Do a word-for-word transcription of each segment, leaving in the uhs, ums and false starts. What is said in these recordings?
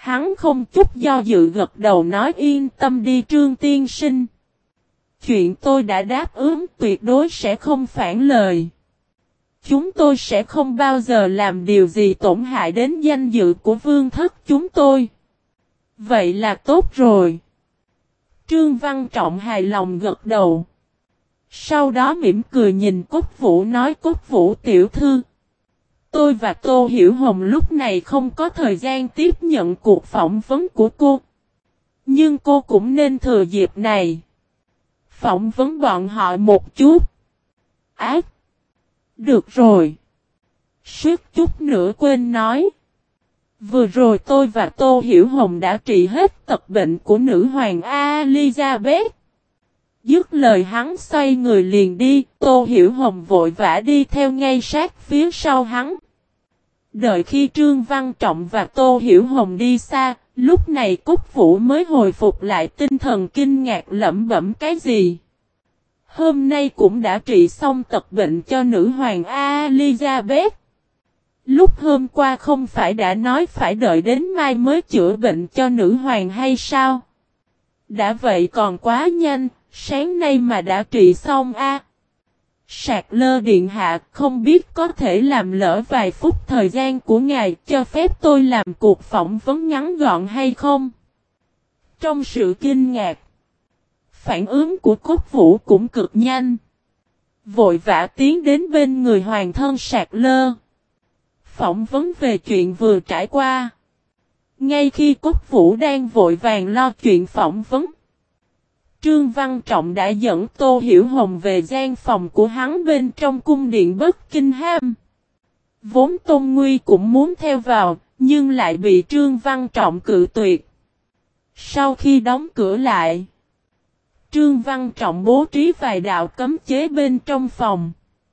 Hắn không chút do dự gật đầu nói yên tâm đi Trương tiên sinh. Chuyện tôi đã đáp ứng tuyệt đối sẽ không phản lời. Chúng tôi sẽ không bao giờ làm điều gì tổn hại đến danh dự của vương thất chúng tôi. Vậy là tốt rồi. Trương Văn Trọng hài lòng gật đầu. Sau đó mỉm cười nhìn Cốt Vũ nói Cốt Vũ tiểu thư. Tôi và Tô Hiểu Hồng lúc này không có thời gian tiếp nhận cuộc phỏng vấn của cô. Nhưng cô cũng nên thừa dịp này. Phỏng vấn bọn họ một chút. Ác. Được rồi. Suýt chút nữa quên nói. Vừa rồi tôi và Tô Hiểu Hồng đã trị hết tật bệnh của nữ hoàng Elizabeth. Dứt lời hắn xoay người liền đi, Tô Hiểu Hồng vội vã đi theo ngay sát phía sau hắn. Đợi khi Trương Văn Trọng và Tô Hiểu Hồng đi xa, lúc này Cúc Vũ mới hồi phục lại tinh thần kinh ngạc lẩm bẩm cái gì. Hôm nay cũng đã trị xong tật bệnh cho nữ hoàng Elizabeth. Lúc hôm qua không phải đã nói phải đợi đến mai mới chữa bệnh cho nữ hoàng hay sao? Đã vậy còn quá nhanh, sáng nay mà đã trị xong a. À. Sạc lơ điện hạ không biết có thể làm lỡ vài phút thời gian của ngài cho phép tôi làm cuộc phỏng vấn ngắn gọn hay không? Trong sự kinh ngạc, phản ứng của Cốt Vũ cũng cực nhanh. Vội vã tiến đến bên người hoàng thân Sạc lơ. Phỏng vấn về chuyện vừa trải qua. Ngay khi Cốt Vũ đang vội vàng lo chuyện phỏng vấn, Trương Văn Trọng đã dẫn Tô Hiểu Hồng về gian phòng của hắn bên trong cung điện Buckingham. Vốn Tôn Nguy cũng muốn theo vào, nhưng lại bị Trương Văn Trọng cự tuyệt. Sau khi đóng cửa lại, Trương Văn Trọng bố trí vài đạo cấm chế bên trong phòng.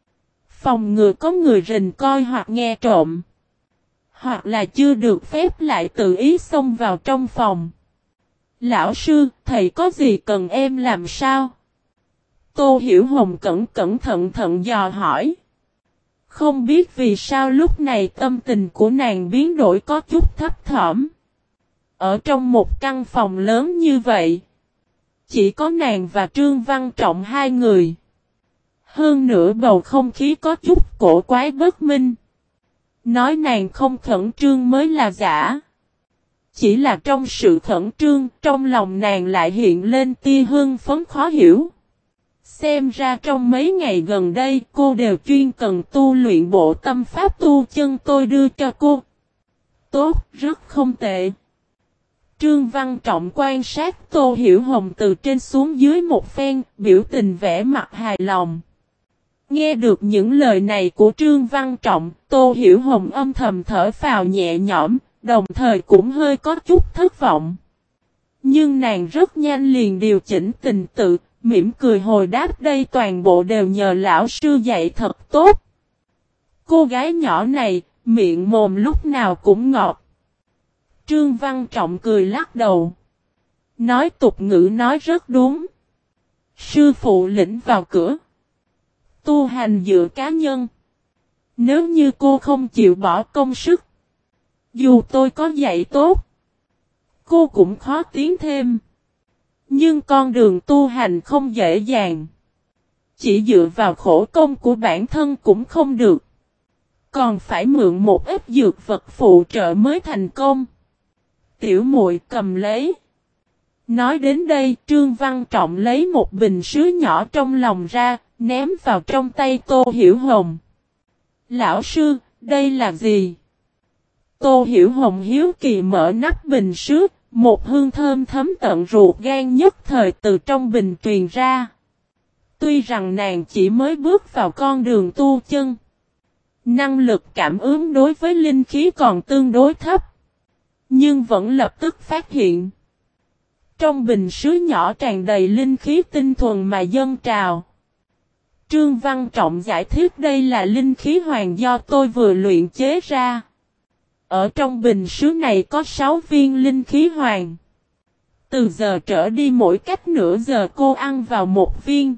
Phòng ngừa có người rình coi hoặc nghe trộm. Hoặc là chưa được phép lại tự ý xông vào trong phòng. Lão sư, thầy có gì cần em làm sao? Tô Hiểu Hồng cẩn cẩn thận thận dò hỏi. Không biết vì sao lúc này tâm tình của nàng biến đổi có chút thấp thỏm. Ở trong một căn phòng lớn như vậy, chỉ có nàng và Trương Văn Trọng hai người. Hơn nữa bầu không khí có chút cổ quái bất minh. Nói nàng không khẩn trương mới là giả. Chỉ là trong sự khẩn trương, trong lòng nàng lại hiện lên tia hưng phấn khó hiểu. Xem ra trong mấy ngày gần đây cô đều chuyên cần tu luyện bộ tâm pháp tu chân tôi đưa cho cô. Tốt, rất không tệ. Trương Văn Trọng quan sát Tô Hiểu Hồng từ trên xuống dưới một phen, biểu tình vẻ mặt hài lòng. Nghe được những lời này của Trương Văn Trọng, Tô Hiểu Hồng âm thầm thở phào nhẹ nhõm, đồng thời cũng hơi có chút thất vọng. Nhưng nàng rất nhanh liền điều chỉnh tình tự, mỉm cười hồi đáp đây toàn bộ đều nhờ lão sư dạy thật tốt. Cô gái nhỏ này, miệng mồm lúc nào cũng ngọt. Trương Văn Trọng cười lắc đầu. Nói tục ngữ nói rất đúng. Sư phụ lĩnh vào cửa. Tu hành dựa cá nhân. Nếu như cô không chịu bỏ công sức, dù tôi có dạy tốt, cô cũng khó tiến thêm. Nhưng con đường tu hành không dễ dàng. Chỉ dựa vào khổ công của bản thân cũng không được. Còn phải mượn một ít dược vật phụ trợ mới thành công. Tiểu muội cầm lấy. Nói đến đây, Trương Văn Trọng lấy một bình sứ nhỏ trong lòng ra, ném vào trong tay Tô Hiểu Hồng. Lão sư, đây là gì? Tô Hiểu Hồng hiếu kỳ mở nắp bình sứ, một hương thơm thấm tận ruột gan nhất thời từ trong bình truyền ra. Tuy rằng nàng chỉ mới bước vào con đường tu chân, năng lực cảm ứng đối với linh khí còn tương đối thấp, nhưng vẫn lập tức phát hiện. Trong bình sứ nhỏ tràn đầy linh khí tinh thuần mà dâng trào. Trương Văn Trọng giải thích đây là linh khí hoàng do tôi vừa luyện chế ra. Ở trong bình sứ này có sáu viên linh khí hoàng. Từ giờ trở đi mỗi cách nửa giờ cô ăn vào một viên.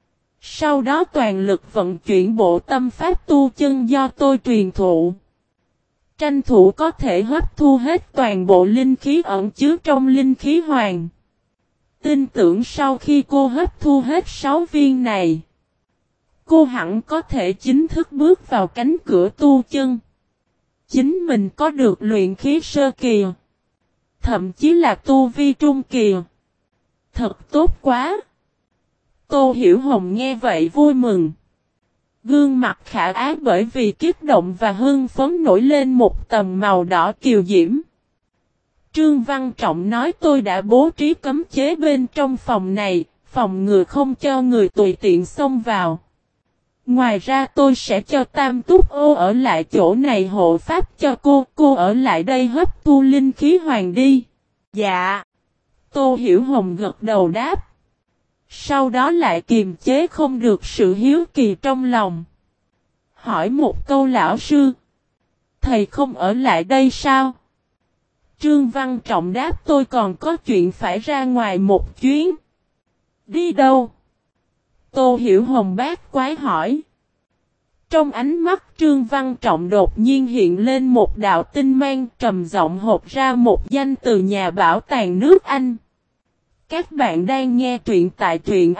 Sau đó toàn lực vận chuyển bộ tâm pháp tu chân do tôi truyền thụ. tranh thủ có thể hấp thu hết toàn bộ linh khí ẩn chứa trong linh khí hoàng. Tin tưởng sau khi cô hấp thu hết sáu viên này, cô hẳn có thể chính thức bước vào cánh cửa tu chân. Chính mình có được luyện khí sơ kỳ, thậm chí là tu vi trung kỳ. Thật tốt quá! Tô Hiểu Hồng nghe vậy vui mừng. Gương mặt khả ái bởi vì kích động và hưng phấn nổi lên một tầng màu đỏ kiều diễm. Trương Văn Trọng nói tôi đã bố trí cấm chế bên trong phòng này, phòng ngừa không cho người tùy tiện xông vào. Ngoài ra tôi sẽ cho Tam Túc Ô ở lại chỗ này hộ pháp cho cô, cô ở lại đây hấp thu linh khí hoàng đi. Dạ. Tô Hiểu Hồng gật đầu đáp. Sau đó lại kiềm chế không được sự hiếu kỳ trong lòng. Hỏi một câu lão sư. Thầy không ở lại đây sao? Trương Văn Trọng đáp tôi còn có chuyện phải ra ngoài một chuyến. Đi đâu? Tô Hiểu Hồng bác quái hỏi. Trong ánh mắt Trương Văn Trọng đột nhiên hiện lên một đạo tinh mang trầm giọng hộp ra một danh từ nhà bảo tàng nước Anh. Các bạn đang nghe truyện tại truyện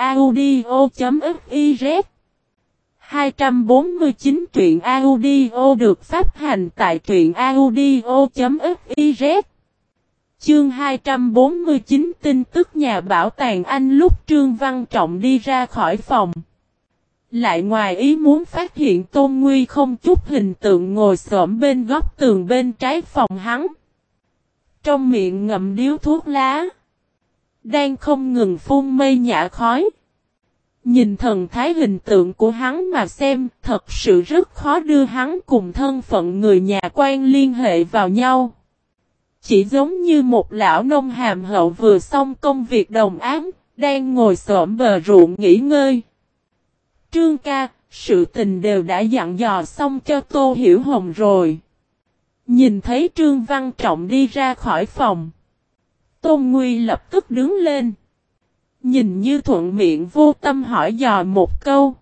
audio.fiz. hai trăm bốn mươi chín truyện audio được phát hành tại truyện audio.fiz. Chương hai trăm bốn mươi chín tin tức nhà bảo tàng Anh. Lúc Trương Văn Trọng đi ra khỏi phòng, lại ngoài ý muốn phát hiện Tôn Nguy không chút hình tượng ngồi xổm bên góc tường bên trái phòng hắn. Trong miệng ngậm điếu thuốc lá, đang không ngừng phun mây nhả khói. Nhìn thần thái hình tượng của hắn mà xem, thật sự rất khó đưa hắn cùng thân phận người nhà quan liên hệ vào nhau. Chỉ giống như một lão nông hàm hậu vừa xong công việc đồng ám, đang ngồi xổm bờ ruộng nghỉ ngơi. Trương ca, sự tình đều đã dặn dò xong cho Tô Hiểu Hồng rồi. Nhìn thấy Trương Văn Trọng đi ra khỏi phòng, Tôn Nguy lập tức đứng lên. Nhìn như thuận miệng vô tâm hỏi dò một câu.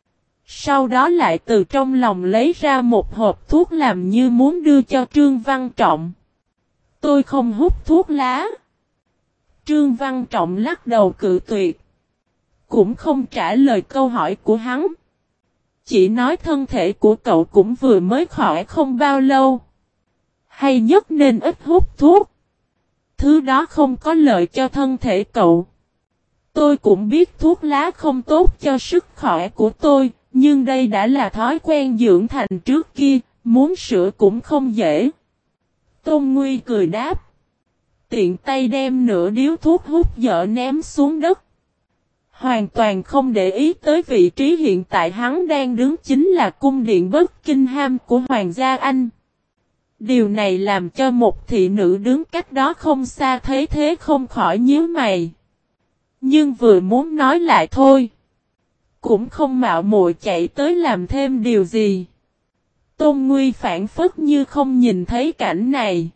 Sau đó lại từ trong lòng lấy ra một hộp thuốc làm như muốn đưa cho Trương Văn Trọng. Tôi không hút thuốc lá. Trương Văn Trọng lắc đầu cự tuyệt. Cũng không trả lời câu hỏi của hắn. Chỉ nói thân thể của cậu cũng vừa mới khỏi không bao lâu. Hay nhất nên ít hút thuốc. Thứ đó không có lợi cho thân thể cậu. Tôi cũng biết thuốc lá không tốt cho sức khỏe của tôi, nhưng đây đã là thói quen dưỡng thành trước kia, muốn sửa cũng không dễ. Tôn Nguy cười đáp. Tiện tay đem nửa điếu thuốc hút dở ném xuống đất. Hoàn toàn không để ý tới vị trí hiện tại hắn đang đứng chính là cung điện Buckingham của Hoàng gia Anh. Điều này làm cho một thị nữ đứng cách đó không xa thấy thế không khỏi nhíu mày. Nhưng vừa muốn nói lại thôi. Cũng không mạo muội chạy tới làm thêm điều gì. Tôn Nguy phản phất như không nhìn thấy cảnh này.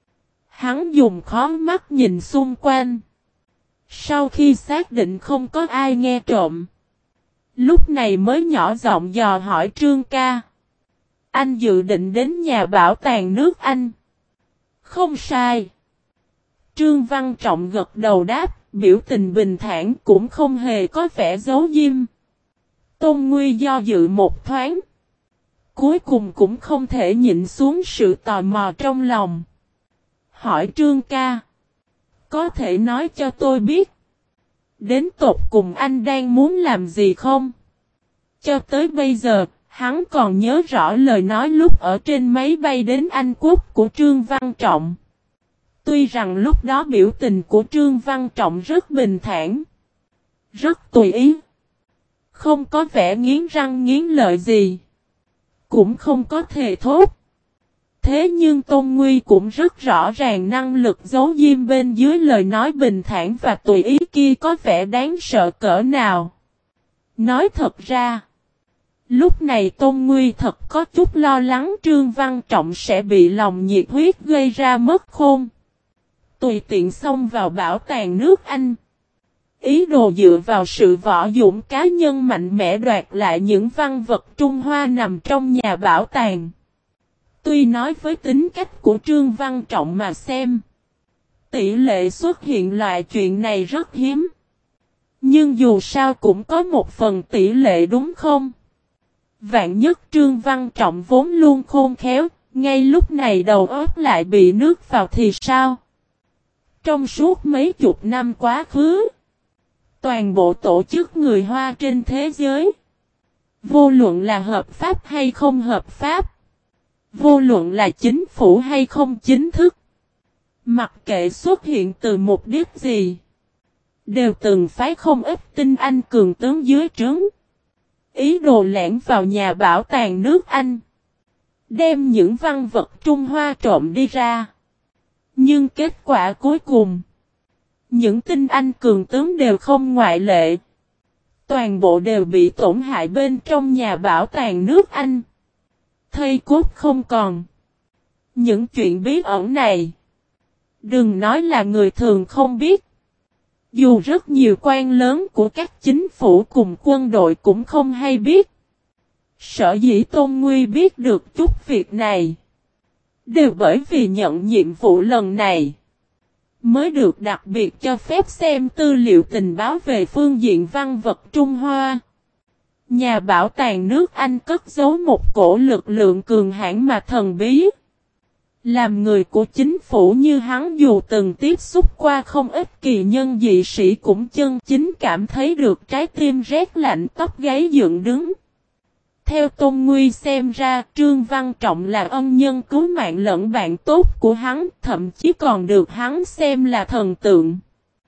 Hắn dùng khó mắt nhìn xung quanh. Sau khi xác định không có ai nghe trộm, lúc này mới nhỏ giọng dò hỏi Trương ca. Anh dự định đến nhà bảo tàng nước Anh. Không sai. Trương Văn Trọng gật đầu đáp, biểu tình bình thản cũng không hề có vẻ giấu diêm. Tôn Nguy do dự một thoáng. Cuối cùng cũng không thể nhịn xuống sự tò mò trong lòng. Hỏi Trương ca. Có thể nói cho tôi biết. Đến tột cùng anh đang muốn làm gì không? Cho tới bây giờ, hắn còn nhớ rõ lời nói lúc ở trên máy bay đến Anh Quốc của Trương Văn Trọng. Tuy rằng lúc đó biểu tình của Trương Văn Trọng rất bình thản, rất tùy ý, không có vẻ nghiến răng nghiến lợi gì, cũng không có thề thốt. Thế nhưng Tôn Nguy cũng rất rõ ràng năng lực giấu diêm bên dưới lời nói bình thản và tùy ý kia có vẻ đáng sợ cỡ nào. Nói thật ra, lúc này Tôn Nguy thật có chút lo lắng Trương Văn Trọng sẽ bị lòng nhiệt huyết gây ra mất khôn. Tùy tiện xông vào bảo tàng nước Anh. Ý đồ dựa vào sự võ dũng cá nhân mạnh mẽ đoạt lại những văn vật Trung Hoa nằm trong nhà bảo tàng. Tuy nói với tính cách của Trương Văn Trọng mà xem, tỷ lệ xuất hiện loại chuyện này rất hiếm. Nhưng dù sao cũng có một phần tỷ lệ đúng không? Vạn nhất Trương Văn Trọng vốn luôn khôn khéo, ngay lúc này đầu óc lại bị nước vào thì sao? Trong suốt mấy chục năm quá khứ, toàn bộ tổ chức người Hoa trên thế giới, vô luận là hợp pháp hay không hợp pháp, vô luận là chính phủ hay không chính thức, mặc kệ xuất hiện từ mục đích gì, đều từng phái không ít tinh anh cường tướng dưới trướng, ý đồ lẻn vào nhà bảo tàng nước Anh, đem những văn vật Trung Hoa trộm đi ra. Nhưng kết quả cuối cùng, những tinh anh cường tướng đều không ngoại lệ. Toàn bộ đều bị tổn hại bên trong nhà bảo tàng nước Anh. Thây cốt không còn. Những chuyện bí ẩn này, đừng nói là người thường không biết. Dù rất nhiều quan lớn của các chính phủ cùng quân đội cũng không hay biết. Sở dĩ Tôn Nguy biết được chút việc này, đều bởi vì nhận nhiệm vụ lần này, mới được đặc biệt cho phép xem tư liệu tình báo về phương diện văn vật Trung Hoa. Nhà bảo tàng nước Anh cất giấu một cổ lực lượng cường hãn mà thần bí. Làm người của chính phủ như hắn dù từng tiếp xúc qua không ít kỳ nhân dị sĩ cũng chân chính cảm thấy được trái tim rét lạnh tóc gáy dựng đứng. Theo Tôn Nguy xem ra, Trương Văn Trọng là ân nhân cứu mạng lẫn bạn tốt của hắn, thậm chí còn được hắn xem là thần tượng.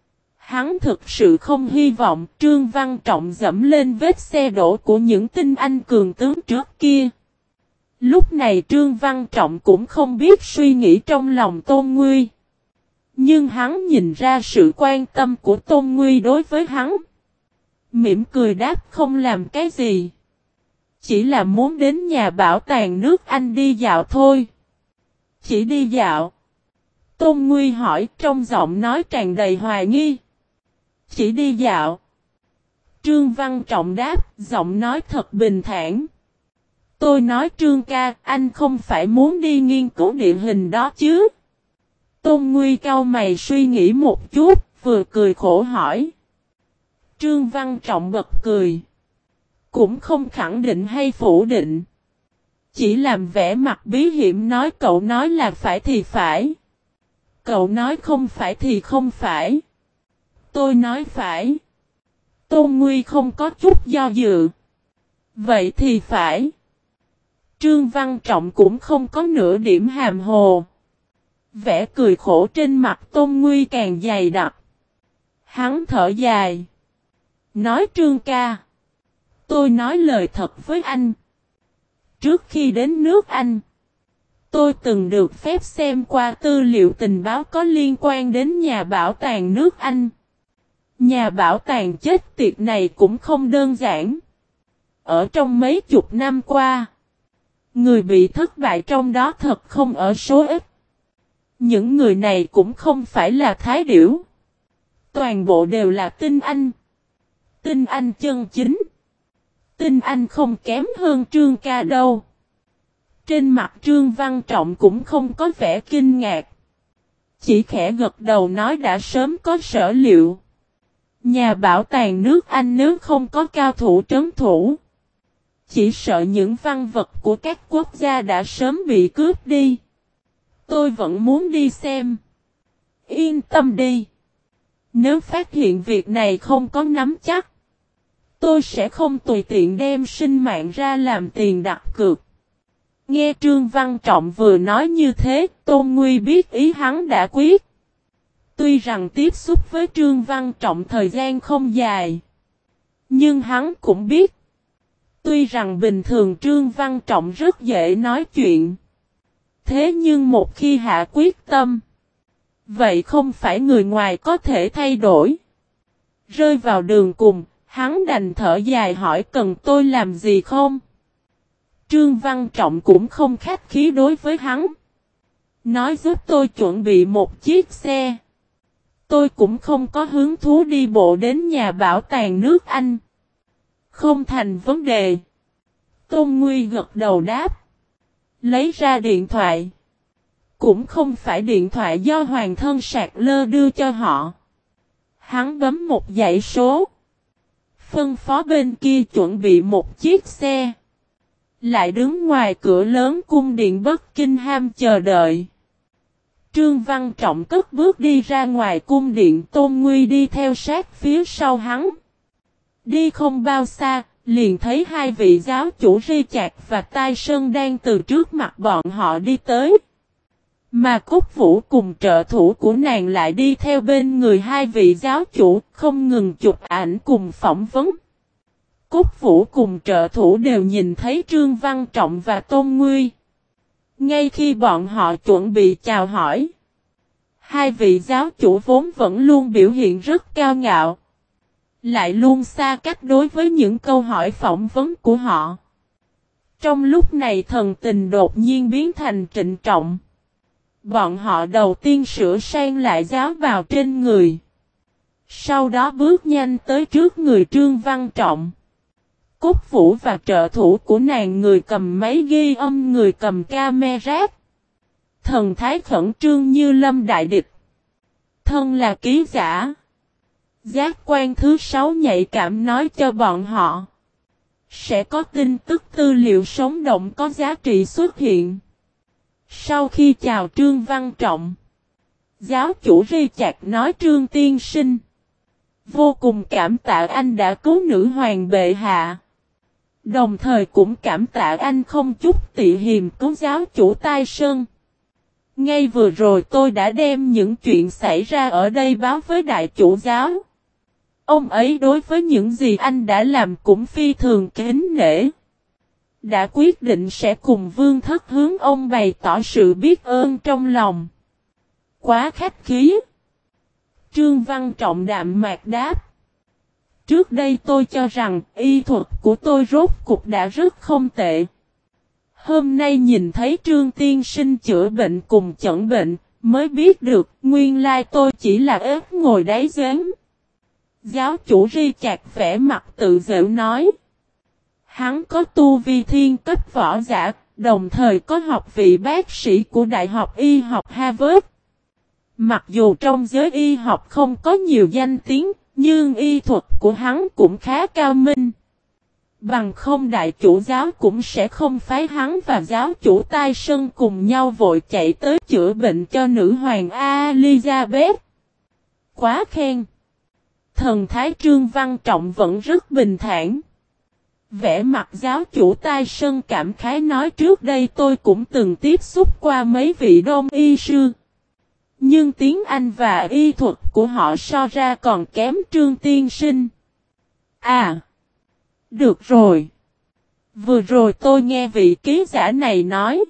Hắn thực sự không hy vọng Trương Văn Trọng dẫm lên vết xe đổ của những tinh anh cường tướng trước kia. Lúc này Trương Văn Trọng cũng không biết suy nghĩ trong lòng Tôn Nguy. Nhưng hắn nhìn ra sự quan tâm của Tôn Nguy đối với hắn. Mỉm cười đáp không làm cái gì. Chỉ là muốn đến nhà bảo tàng nước Anh đi dạo thôi. Chỉ đi dạo. Tôn Nguy hỏi trong giọng nói tràn đầy hoài nghi. Chỉ đi dạo. Trương Văn Trọng đáp, giọng nói thật bình thản. Tôi nói Trương ca, anh không phải muốn đi nghiên cứu địa hình đó chứ? Tôn Nguy cau mày suy nghĩ một chút, vừa cười khổ hỏi. Trương Văn Trọng bật cười. Cũng không khẳng định hay phủ định. Chỉ làm vẻ mặt bí hiểm nói cậu nói là phải thì phải. Cậu nói không phải thì không phải. Tôi nói phải. Tôn Nguy không có chút do dự. Vậy thì phải. Trương Văn Trọng cũng không có nửa điểm hàm hồ. Vẻ cười khổ trên mặt Tôn Nguy càng dày đặc. Hắn thở dài. Nói Trương ca. Tôi nói lời thật với anh. Trước khi đến nước Anh, tôi từng được phép xem qua tư liệu tình báo có liên quan đến nhà bảo tàng nước Anh. Nhà bảo tàng chết tiệt này cũng không đơn giản. Ở trong mấy chục năm qua, người bị thất bại trong đó thật không ở số ít. Những người này cũng không phải là thái điểu. Toàn bộ đều là tinh anh. Tinh anh chân chính. Tinh anh không kém hơn Trương ca đâu. Trên mặt Trương Văn Trọng cũng không có vẻ kinh ngạc. Chỉ khẽ gật đầu nói đã sớm có sở liệu. Nhà bảo tàng nước Anh nếu không có cao thủ trấn thủ, chỉ sợ những văn vật của các quốc gia đã sớm bị cướp đi. Tôi vẫn muốn đi xem. Yên tâm đi. Nếu phát hiện việc này không có nắm chắc, tôi sẽ không tùy tiện đem sinh mạng ra làm tiền đặt cược. Nghe Trương Văn Trọng vừa nói như thế, Tôn Nguy biết ý hắn đã quyết. Tuy rằng tiếp xúc với Trương Văn Trọng thời gian không dài, nhưng hắn cũng biết. Tuy rằng bình thường Trương Văn Trọng rất dễ nói chuyện, thế nhưng một khi hạ quyết tâm, vậy không phải người ngoài có thể thay đổi. Rơi vào đường cùng, hắn đành thở dài hỏi cần tôi làm gì không? Trương Văn Trọng cũng không khách khí đối với hắn. Nói giúp tôi chuẩn bị một chiếc xe. Tôi cũng không có hứng thú đi bộ đến nhà bảo tàng nước Anh. Không thành vấn đề. Tôn Nguy gật đầu đáp. Lấy ra điện thoại. Cũng không phải điện thoại do hoàng thân Sạc Lơ đưa cho họ. Hắn bấm một dãy số. Phân phó bên kia chuẩn bị một chiếc xe. Lại đứng ngoài cửa lớn cung điện Buckingham chờ đợi. Trương Văn Trọng cất bước đi ra ngoài cung điện, Tôn Nguy đi theo sát phía sau hắn. Đi không bao xa, liền thấy hai vị giáo chủ Richard và Tyson đang từ trước mặt bọn họ đi tới. Mà Cúc Vũ cùng trợ thủ của nàng lại đi theo bên người hai vị giáo chủ, không ngừng chụp ảnh cùng phỏng vấn. Cúc Vũ cùng trợ thủ đều nhìn thấy Trương Văn Trọng và Tôn Nguy. Ngay khi bọn họ chuẩn bị chào hỏi, hai vị giáo chủ vốn vẫn luôn biểu hiện rất cao ngạo, lại luôn xa cách đối với những câu hỏi phỏng vấn của họ. Trong lúc này thần tình đột nhiên biến thành trịnh trọng. Bọn họ đầu tiên sửa sang lại giáo bào trên người. Sau đó bước nhanh tới trước người Trương Văn Trọng. Cúc Vũ và trợ thủ của nàng, người cầm máy ghi âm, người cầm camera. Thần thái khẩn trương như lâm đại địch. Thân là ký giả. Giác quan thứ sáu nhạy cảm nói cho bọn họ. Sẽ có tin tức tư liệu sống động có giá trị xuất hiện. Sau khi chào Trương Văn Trọng, giáo chủ Richard nói: Trương tiên sinh, vô cùng cảm tạ anh đã cứu nữ hoàng bệ hạ. Đồng thời cũng cảm tạ anh không chút tị hiềm cứu giáo chủ Tai Sơn. Ngay vừa rồi tôi đã đem những chuyện xảy ra ở đây báo với đại chủ giáo. Ông ấy đối với những gì anh đã làm cũng phi thường kính nể. Đã quyết định sẽ cùng vương thất hướng ông bày tỏ sự biết ơn trong lòng. Quá khách khí. Trương Văn Trọng đạm mạc đáp. Trước đây tôi cho rằng y thuật của tôi rốt cục đã rất không tệ. Hôm nay nhìn thấy Trương tiên sinh chữa bệnh cùng chẩn bệnh, mới biết được nguyên lai tôi chỉ là ếch ngồi đáy giếng. Giáo chủ Richard vẻ mặt tự giễu nói. Hắn có tu vi thiên cấp võ giả, đồng thời có học vị bác sĩ của Đại học Y học Harvard. Mặc dù trong giới y học không có nhiều danh tiếng, nhưng y thuật của hắn cũng khá cao minh. Bằng không đại chủ giáo cũng sẽ không phái hắn và giáo chủ Tai Sơn cùng nhau vội chạy tới chữa bệnh cho nữ hoàng Elizabeth. Quá khen. Thần thái Trương Văn Trọng vẫn rất bình thản. Vẻ mặt giáo chủ Tai Sơn cảm khái nói: trước đây tôi cũng từng tiếp xúc qua mấy vị đông y sư. Nhưng tiếng Anh và y thuật của họ so ra còn kém Trương tiên sinh. À! Được rồi. Vừa rồi tôi nghe vị ký giả này nói.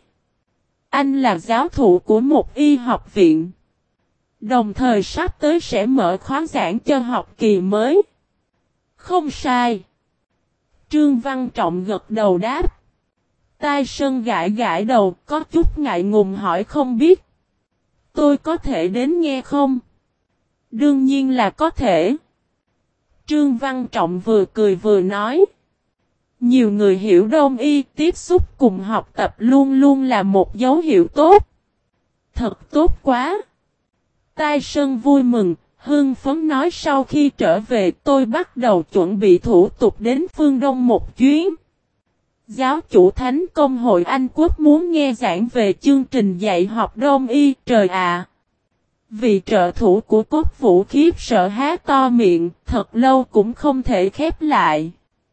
Anh là giáo thụ của một y học viện. Đồng thời sắp tới sẽ mở khóa giảng cho học kỳ mới. Không sai. Trương Văn Trọng gật đầu đáp. Tai Sơn gãi gãi đầu, có chút ngại ngùng hỏi: không biết tôi có thể đến nghe không? Đương nhiên là có thể. Trương Văn Trọng vừa cười vừa nói. Nhiều người hiểu đông y, tiếp xúc cùng học tập luôn luôn là một dấu hiệu tốt. Thật tốt quá. Tai Sơn vui mừng, hưng phấn nói: sau khi trở về tôi bắt đầu chuẩn bị thủ tục đến phương Đông một chuyến. Giáo chủ Thánh Công hội Anh Quốc muốn nghe giảng về chương trình dạy học đông y. Trời ạ! Vị trợ thủ của Cốt Vũ khiếp sợ há to miệng, thật lâu cũng không thể khép lại.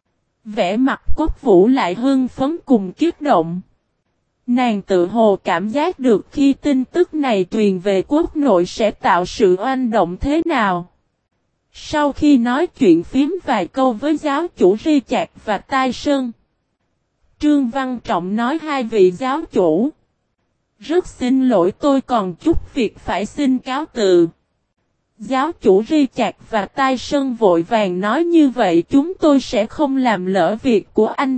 Vẻ mặt Cốt Vũ lại hưng phấn cùng kích động. Nàng tự hồ cảm giác được khi tin tức này truyền về quốc nội sẽ tạo sự oanh động thế nào. Sau khi nói chuyện phím vài câu với giáo chủ Richard và Tai Sơn, Trương Văn Trọng nói: hai vị giáo chủ, rất xin lỗi tôi còn chút việc phải xin cáo từ. Giáo chủ Richard và Tai Sơn vội vàng nói: như vậy chúng tôi sẽ không làm lỡ việc của anh.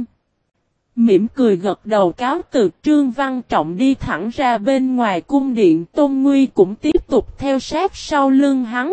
Mỉm cười gật đầu cáo từ, Trương Văn Trọng đi thẳng ra bên ngoài cung điện. Tôn Nguy cũng tiếp tục theo sát sau lưng hắn.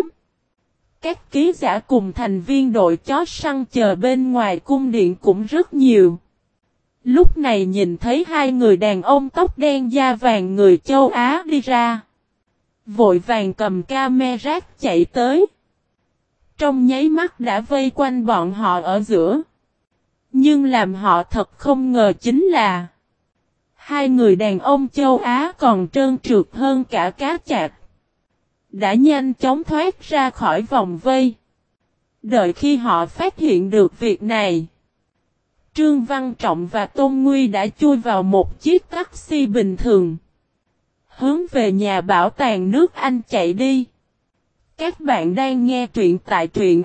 Các ký giả cùng thành viên đội chó săn chờ bên ngoài cung điện cũng rất nhiều. Lúc này nhìn thấy hai người đàn ông tóc đen da vàng người châu Á đi ra. Vội vàng cầm camera chạy tới. Trong nháy mắt đã vây quanh bọn họ ở giữa. Nhưng làm họ thật không ngờ chính là hai người đàn ông châu Á còn trơn trượt hơn cả cá chạch. Đã nhanh chóng thoát ra khỏi vòng vây. Đợi khi họ phát hiện được việc này, Trương Văn Trọng và Tôn Nguy đã chui vào một chiếc taxi bình thường, hướng về nhà bảo tàng nước Anh chạy đi. Các bạn đang nghe truyện tại truyện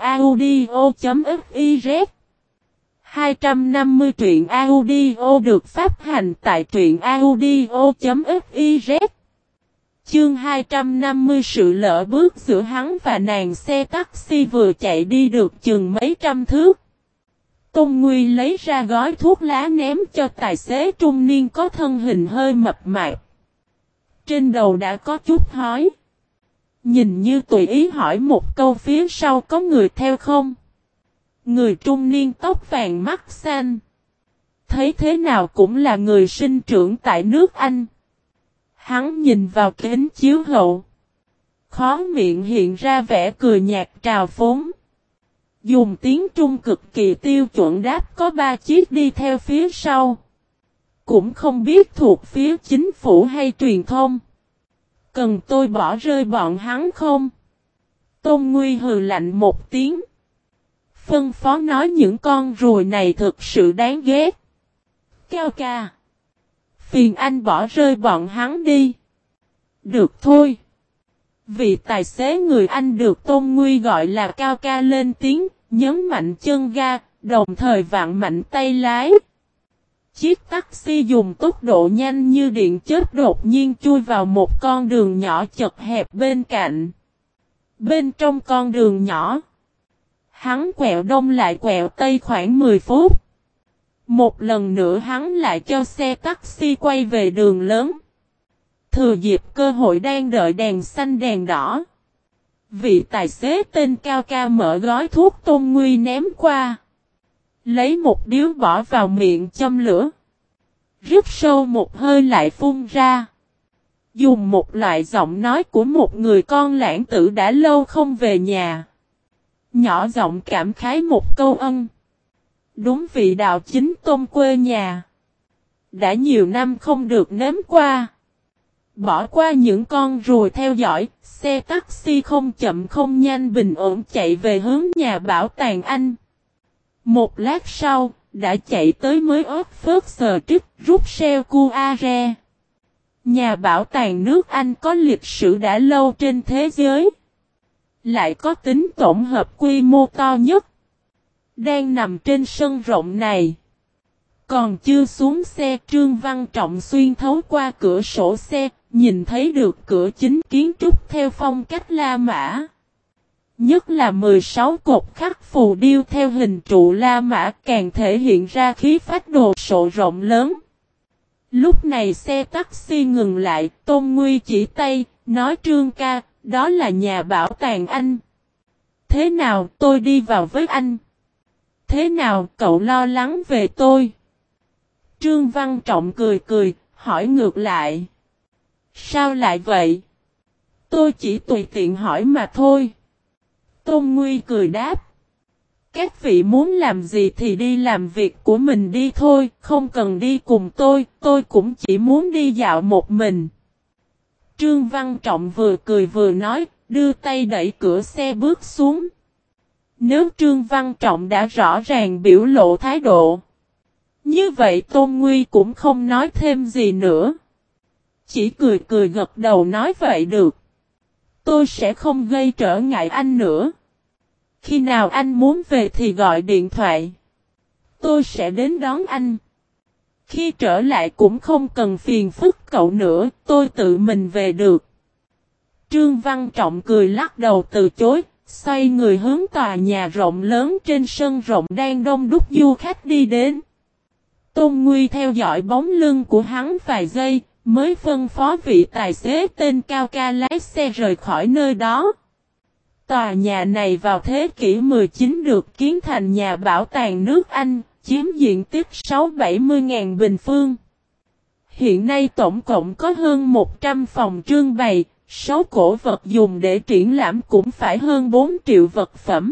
audio.fiz. hai trăm năm mươi truyện audio được phát hành tại truyện audio.fiz. Chương hai trăm năm mươi sự lỡ bước giữa hắn và nàng. Xe taxi vừa chạy đi được chừng mấy trăm thước. Tôn Nguy lấy ra gói thuốc lá ném cho tài xế trung niên có thân hình hơi mập mạp. Trên đầu đã có chút hói. Nhìn như tùy ý hỏi một câu phía sau có người theo không? Người trung niên tóc vàng mắt xanh. Thấy thế nào cũng là người sinh trưởng tại nước Anh. Hắn nhìn vào kính chiếu hậu. Khó miệng hiện ra vẻ cười nhạt trào phúng. Dùng tiếng Trung cực kỳ tiêu chuẩn đáp có ba chiếc đi theo phía sau. Cũng không biết thuộc phía chính phủ hay truyền thông. Cần tôi bỏ rơi bọn hắn không? Tôn Nguy hừ lạnh một tiếng. Phân phó nói những con ruồi này thực sự đáng ghét. Cao ca. Phiền anh bỏ rơi bọn hắn đi. Được thôi. Vị tài xế người Anh được Tôn Nguy gọi là Cao ca lên tiếng, nhấn mạnh chân ga, đồng thời vặn mạnh tay lái. Chiếc taxi dùng tốc độ nhanh như điện chớp đột nhiên chui vào một con đường nhỏ chật hẹp bên cạnh. Bên trong con đường nhỏ, hắn quẹo đông lại quẹo tây khoảng mười phút. Một lần nữa hắn lại cho xe taxi quay về đường lớn. Thừa dịp cơ hội đang đợi đèn xanh đèn đỏ. Vị tài xế tên Cao ca mở gói thuốc Tôn Nguy ném qua. Lấy một điếu bỏ vào miệng châm lửa. Rít sâu một hơi lại phun ra. Dùng một loại giọng nói của một người con lãng tử đã lâu không về nhà. Nhỏ giọng cảm khái một câu ân. Đúng vị đạo chính tôm quê nhà. Đã nhiều năm không được nếm qua. Bỏ qua những con ruồi theo dõi, xe taxi không chậm không nhanh bình ổn chạy về hướng nhà bảo tàng Anh. Một lát sau, đã chạy tới mới ớt phớt sờ trích rút xeo cu a re. Nhà bảo tàng nước Anh có lịch sử đã lâu trên thế giới. Lại có tính tổng hợp quy mô to nhất. Đang nằm trên sân rộng này. Còn chưa xuống xe, Trương Văn Trọng xuyên thấu qua cửa sổ xe, nhìn thấy được cửa chính kiến trúc theo phong cách La Mã. Nhất là mười sáu cột khắc phù điêu theo hình trụ La Mã càng thể hiện ra khí phách đồ sộ rộng lớn. Lúc này xe taxi ngừng lại, Tôn Nguy chỉ tay, nói Trương ca, đó là nhà bảo tàng Anh. Thế nào tôi đi vào với anh? Thế nào cậu lo lắng về tôi? Trương Văn Trọng cười cười, hỏi ngược lại. Sao lại vậy? Tôi chỉ tùy tiện hỏi mà thôi. Tôn Nguy cười đáp. Các vị muốn làm gì thì đi làm việc của mình đi thôi, không cần đi cùng tôi, tôi cũng chỉ muốn đi dạo một mình. Trương Văn Trọng vừa cười vừa nói, đưa tay đẩy cửa xe bước xuống. Nếu Trương Văn Trọng đã rõ ràng biểu lộ thái độ, như vậy Tôn Nguy cũng không nói thêm gì nữa. Chỉ cười cười gật đầu nói vậy được. Tôi sẽ không gây trở ngại anh nữa. Khi nào anh muốn về thì gọi điện thoại. Tôi sẽ đến đón anh. Khi trở lại cũng không cần phiền phức cậu nữa, tôi tự mình về được. Trương Văn Trọng cười lắc đầu từ chối, xoay người hướng tòa nhà rộng lớn trên sân rộng đang đông đúc du khách đi đến. Tôn Nguy theo dõi bóng lưng của hắn vài giây, mới phân phó vị tài xế tên Cao ca lái xe rời khỏi nơi đó. Tòa nhà này vào thế kỷ mười chín được kiến thành nhà bảo tàng nước Anh, chiếm diện tích sáu bảy mươi ngàn bình phương. Hiện nay tổng cộng có hơn một trăm phòng trưng bày, số cổ vật dùng để triển lãm cũng phải hơn bốn triệu vật phẩm.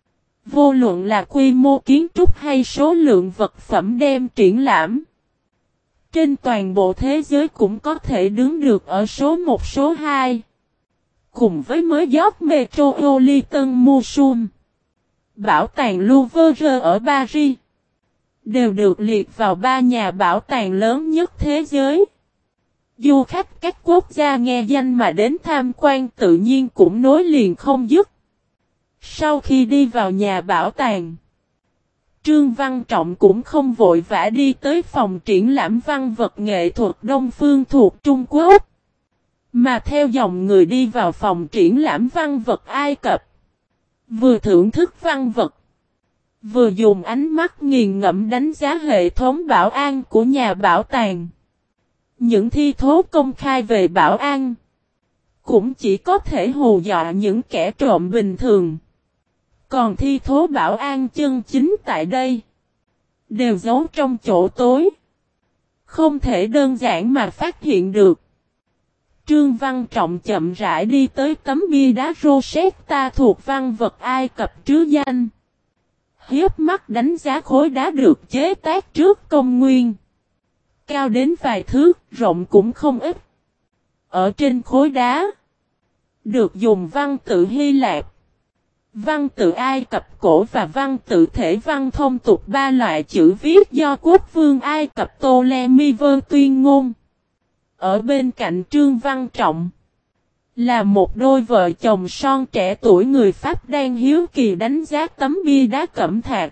Vô luận là quy mô kiến trúc hay số lượng vật phẩm đem triển lãm, trên toàn bộ thế giới cũng có thể đứng được ở số một số hai. Cùng với mới York Metropolitan Museum, Bảo tàng Louvre ở Paris, đều được liệt vào ba nhà bảo tàng lớn nhất thế giới. Du khách các quốc gia nghe danh mà đến tham quan tự nhiên cũng nối liền không dứt. Sau khi đi vào nhà bảo tàng, Trương Văn Trọng cũng không vội vã đi tới phòng triển lãm văn vật nghệ thuật Đông Phương thuộc Trung Quốc, mà theo dòng người đi vào phòng triển lãm văn vật Ai Cập. Vừa thưởng thức văn vật, vừa dùng ánh mắt nghiền ngẫm đánh giá hệ thống bảo an của nhà bảo tàng. Những thi thố công khai về bảo an cũng chỉ có thể hù dọa những kẻ trộm bình thường. Còn thi thố bảo an chân chính tại đây đều giấu trong chỗ tối, không thể đơn giản mà phát hiện được. Trương Văn Trọng chậm rãi đi tới tấm bia đá Rosetta thuộc văn vật Ai Cập trứ danh. Hiếp mắt đánh giá khối đá được chế tác trước công nguyên. Cao đến vài thước, rộng cũng không ít. Ở trên khối đá, được dùng văn tự Hy Lạp, văn tự Ai Cập cổ và văn tự thể văn thông tục ba loại chữ viết do quốc vương Ai Cập Ptolemy tuyên ngôn. Ở bên cạnh Trương Văn Trọng là một đôi vợ chồng son trẻ tuổi người Pháp đang hiếu kỳ đánh giá tấm bia đá cẩm thạch.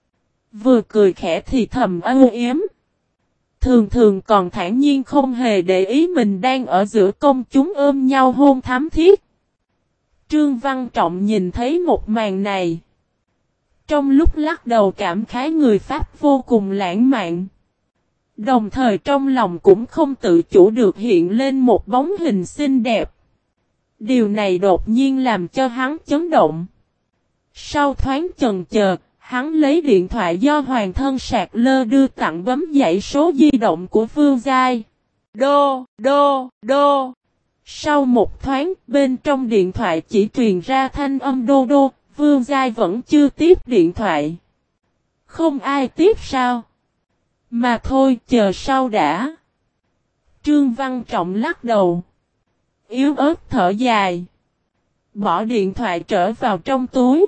Vừa cười khẽ thì thầm âu yếm. Thường thường còn thản nhiên không hề để ý mình đang ở giữa công chúng ôm nhau hôn thắm thiết. Trương Văn Trọng nhìn thấy một màn này, trong lúc lắc đầu cảm khái người Pháp vô cùng lãng mạn. Đồng thời trong lòng cũng không tự chủ được hiện lên một bóng hình xinh đẹp. Điều này đột nhiên làm cho hắn chấn động. Sau thoáng chần chờ, hắn lấy điện thoại do hoàng thân Sạc Lơ đưa tặng bấm dãy số di động của Vương Giai. Đô, đô, đô. Sau một thoáng, bên trong điện thoại chỉ truyền ra thanh âm đô đô, Vương Giai vẫn chưa tiếp điện thoại. Không ai tiếp sao? Mà thôi, chờ sau đã. Trương Văn Trọng lắc đầu, yếu ớt thở dài, bỏ điện thoại trở vào trong túi,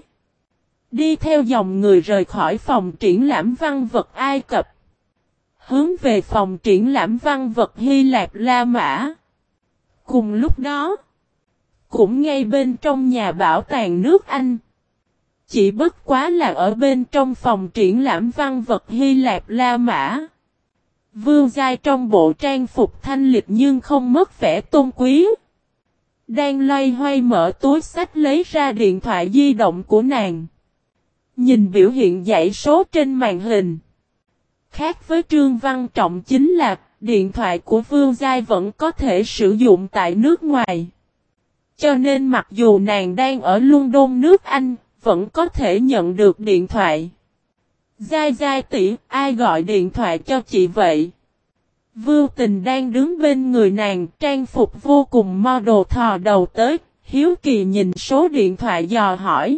đi theo dòng người rời khỏi phòng triển lãm văn vật Ai Cập, hướng về phòng triển lãm văn vật Hy Lạp La Mã. Cùng lúc đó, cũng ngay bên trong nhà bảo tàng nước Anh, chỉ bất quá là ở bên trong phòng triển lãm văn vật Hy Lạp La Mã, Vương Giai trong bộ trang phục thanh lịch nhưng không mất vẻ tôn quý, đang loay hoay mở túi xách lấy ra điện thoại di động của nàng. Nhìn biểu hiện dãy số trên màn hình. Khác với Trương Văn Trọng chính là điện thoại của Vương Giai vẫn có thể sử dụng tại nước ngoài. Cho nên mặc dù nàng đang ở London nước Anh, vẫn có thể nhận được điện thoại. Giai Giai tỷ, ai gọi điện thoại cho chị vậy? Vưu Tình đang đứng bên người nàng, trang phục vô cùng model thò đầu tới, hiếu kỳ nhìn số điện thoại dò hỏi.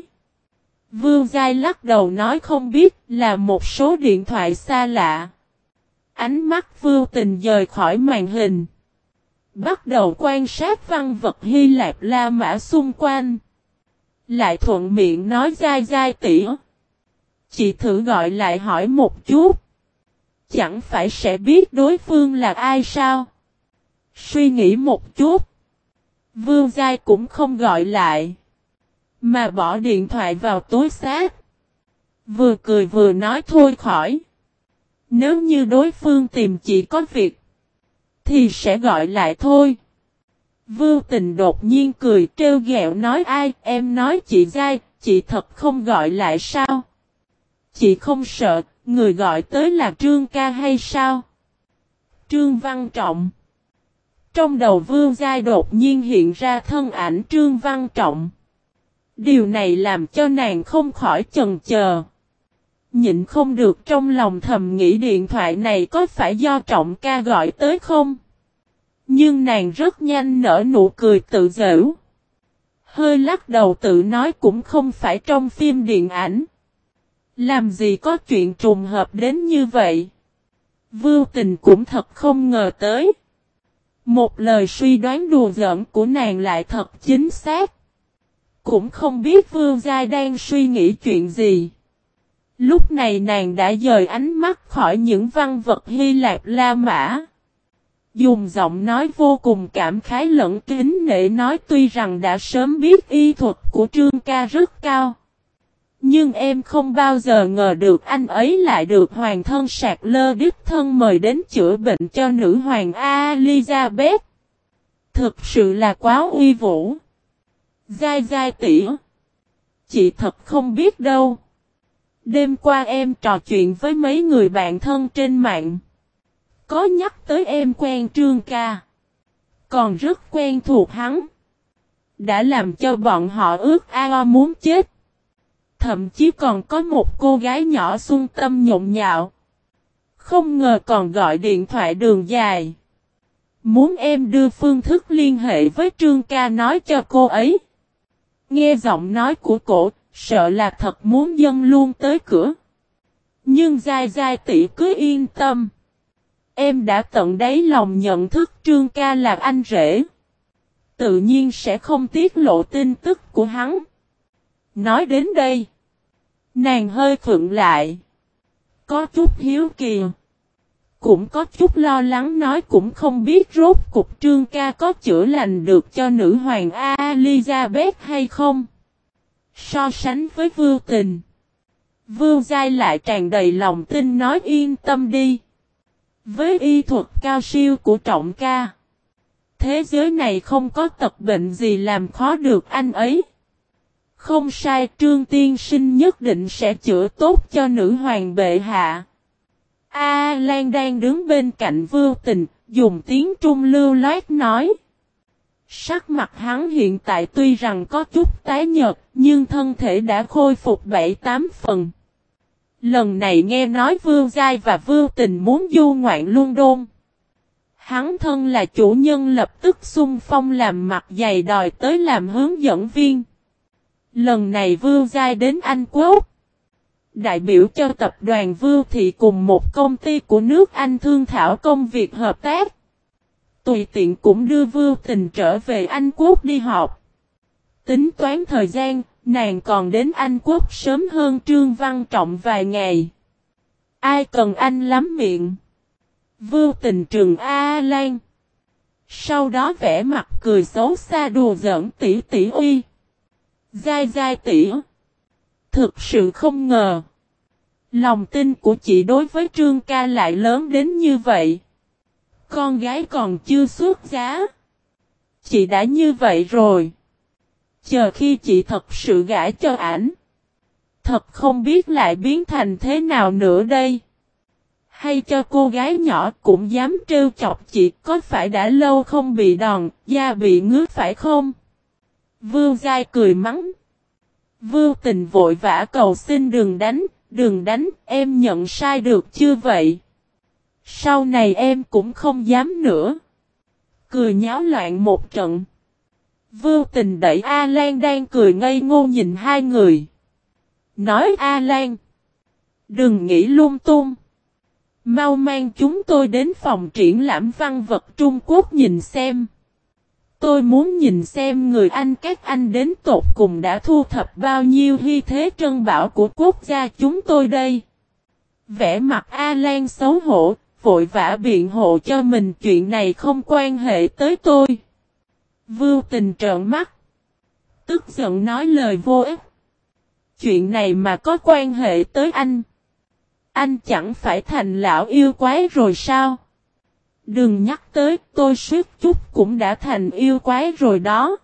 Vưu Giai lắc đầu nói không biết, là một số điện thoại xa lạ. Ánh mắt Vưu Tình dời khỏi màn hình, bắt đầu quan sát văn vật Hy Lạp La Mã xung quanh. Lại thuận miệng nói Giai Giai tỷ, chị thử gọi lại hỏi một chút. Chẳng phải sẽ biết đối phương là ai sao? Suy nghĩ một chút, Vương Giai cũng không gọi lại, mà bỏ điện thoại vào túi xách. Vừa cười vừa nói thôi khỏi. Nếu như đối phương tìm chị có việc, thì sẽ gọi lại thôi. Vưu Tình đột nhiên cười trêu ghẹo nói ai, em nói chị Giai, chị thật không gọi lại sao? Chị không sợ, người gọi tới là Trương ca hay sao? Trương Văn Trọng. Trong đầu Vương Giai đột nhiên hiện ra thân ảnh Trương Văn Trọng. Điều này làm cho nàng không khỏi chần chờ. Nhịn không được trong lòng thầm nghĩ điện thoại này có phải do Trọng ca gọi tới không? Nhưng nàng rất nhanh nở nụ cười tự giễu. Hơi lắc đầu tự nói cũng không phải trong phim điện ảnh. Làm gì có chuyện trùng hợp đến như vậy? Vưu Tình cũng thật không ngờ tới. Một lời suy đoán đùa giỡn của nàng lại thật chính xác. Cũng không biết Vưu Giai đang suy nghĩ chuyện gì. Lúc này nàng đã dời ánh mắt khỏi những văn vật Hy Lạp La Mã. Dùng giọng nói vô cùng cảm khái lẫn kính nể nói tuy rằng đã sớm biết y thuật của Trương ca rất cao. Nhưng em không bao giờ ngờ được anh ấy lại được hoàng thân Sạc Lơ đích thân mời đến chữa bệnh cho nữ hoàng Elizabeth. Thực sự là quá uy vũ. Giai Giai tỷ, chị thật không biết đâu. Đêm qua em trò chuyện với mấy người bạn thân trên mạng. Có nhắc tới em quen Trương ca. Còn rất quen thuộc hắn. Đã làm cho bọn họ ước ao muốn chết. Thậm chí còn có một cô gái nhỏ xuân tâm nhộn nhạo. Không ngờ còn gọi điện thoại đường dài. Muốn em đưa phương thức liên hệ với Trương ca nói cho cô ấy. Nghe giọng nói của cổ, sợ là thật muốn dâng luôn tới cửa. Nhưng Giai Giai tỷ cứ yên tâm. Em đã tận đáy lòng nhận thức Trương ca là anh rể. Tự nhiên sẽ không tiết lộ tin tức của hắn. Nói đến đây. Nàng hơi khựng lại. Có chút hiếu kỳ. Cũng có chút lo lắng nói cũng không biết rốt cục Trương ca có chữa lành được cho nữ hoàng Elizabeth hay không. So sánh với Vưu Tình. Vưu Giai lại tràn đầy lòng tin nói yên tâm đi. Với y thuật cao siêu của Trọng ca. Thế giới này không có tật bệnh gì làm khó được anh ấy. Không sai, Trương tiên sinh nhất định sẽ chữa tốt cho nữ hoàng bệ hạ. A Lan đang đứng bên cạnh Vưu Tình, dùng tiếng Trung lưu loát nói. Sắc mặt hắn hiện tại tuy rằng có chút tái nhợt, nhưng thân thể đã khôi phục bảy tám phần. Lần này nghe nói Vưu Giai và Vưu Tình muốn du ngoạn London. Hắn thân là chủ nhân lập tức xung phong làm mặt dày đòi tới làm hướng dẫn viên. Lần này Vưu Giai đến Anh Quốc. Đại biểu cho tập đoàn Vưu Thị cùng một công ty của nước Anh thương thảo công việc hợp tác. Tùy tiện cũng đưa Vưu Tình trở về Anh Quốc đi học. Tính toán thời gian, nàng còn đến Anh Quốc sớm hơn Trương Văn Trọng vài ngày. Ai cần anh lắm miệng. Vưu Tình trừng A Lan. Sau đó vẽ mặt cười xấu xa đùa giỡn tỷ tỷ uy. Giai Giai tỷ. Thực sự không ngờ. Lòng tin của chị đối với Trương ca lại lớn đến như vậy. Con gái còn chưa xuất giá. Chị đã như vậy rồi. Chờ khi chị thật sự gả cho ảnh. Thật không biết lại biến thành thế nào nữa đây. Hay cho cô gái nhỏ cũng dám trêu chọc chị có phải đã lâu không bị đòn, da bị ngứa phải không? Vưu Giai cười mắng. Vưu Tình vội vã cầu xin đừng đánh, đừng đánh, em nhận sai được chưa vậy? Sau này em cũng không dám nữa. Cười nháo loạn một trận. Vưu Tình đẩy A Lan đang cười ngây ngô nhìn hai người. Nói A Lan. Đừng nghĩ lung tung. Mau mang chúng tôi đến phòng triển lãm văn vật Trung Quốc nhìn xem. Tôi muốn nhìn xem người Anh các anh đến tột cùng đã thu thập bao nhiêu hy thế trân bảo của quốc gia chúng tôi đây. Vẻ mặt A Lan xấu hổ, vội vã biện hộ cho mình chuyện này không quan hệ tới tôi. Vưu Tình trợn mắt. Tức giận nói lời vô ích. Chuyện này mà có quan hệ tới anh. Anh chẳng phải thành lão yêu quái rồi sao? Đừng nhắc tới, tôi suýt chút cũng đã thành yêu quái rồi đó.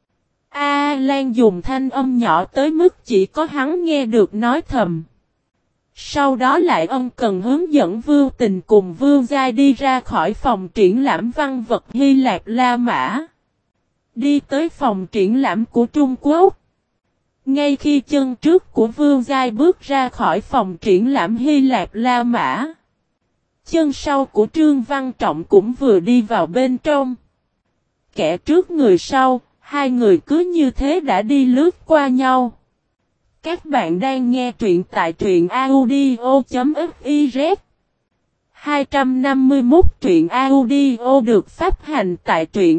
A Lan dùng thanh âm nhỏ tới mức chỉ có hắn nghe được nói thầm. Sau đó lại ân cần hướng dẫn Vưu Tình cùng Vưu Giai đi ra khỏi phòng triển lãm văn vật Hy Lạp La Mã. Đi tới phòng triển lãm của Trung Quốc. Ngay khi chân trước của Vương Giai bước ra khỏi phòng triển lãm Hy Lạp La Mã, chân sau của Trương Văn Trọng cũng vừa đi vào bên trong. Kẻ trước người sau, hai người cứ như thế đã đi lướt qua nhau. Các bạn đang nghe truyện tại truyện audio.fiz. hai trăm năm mươi mốt truyện audio được phát hành tại truyện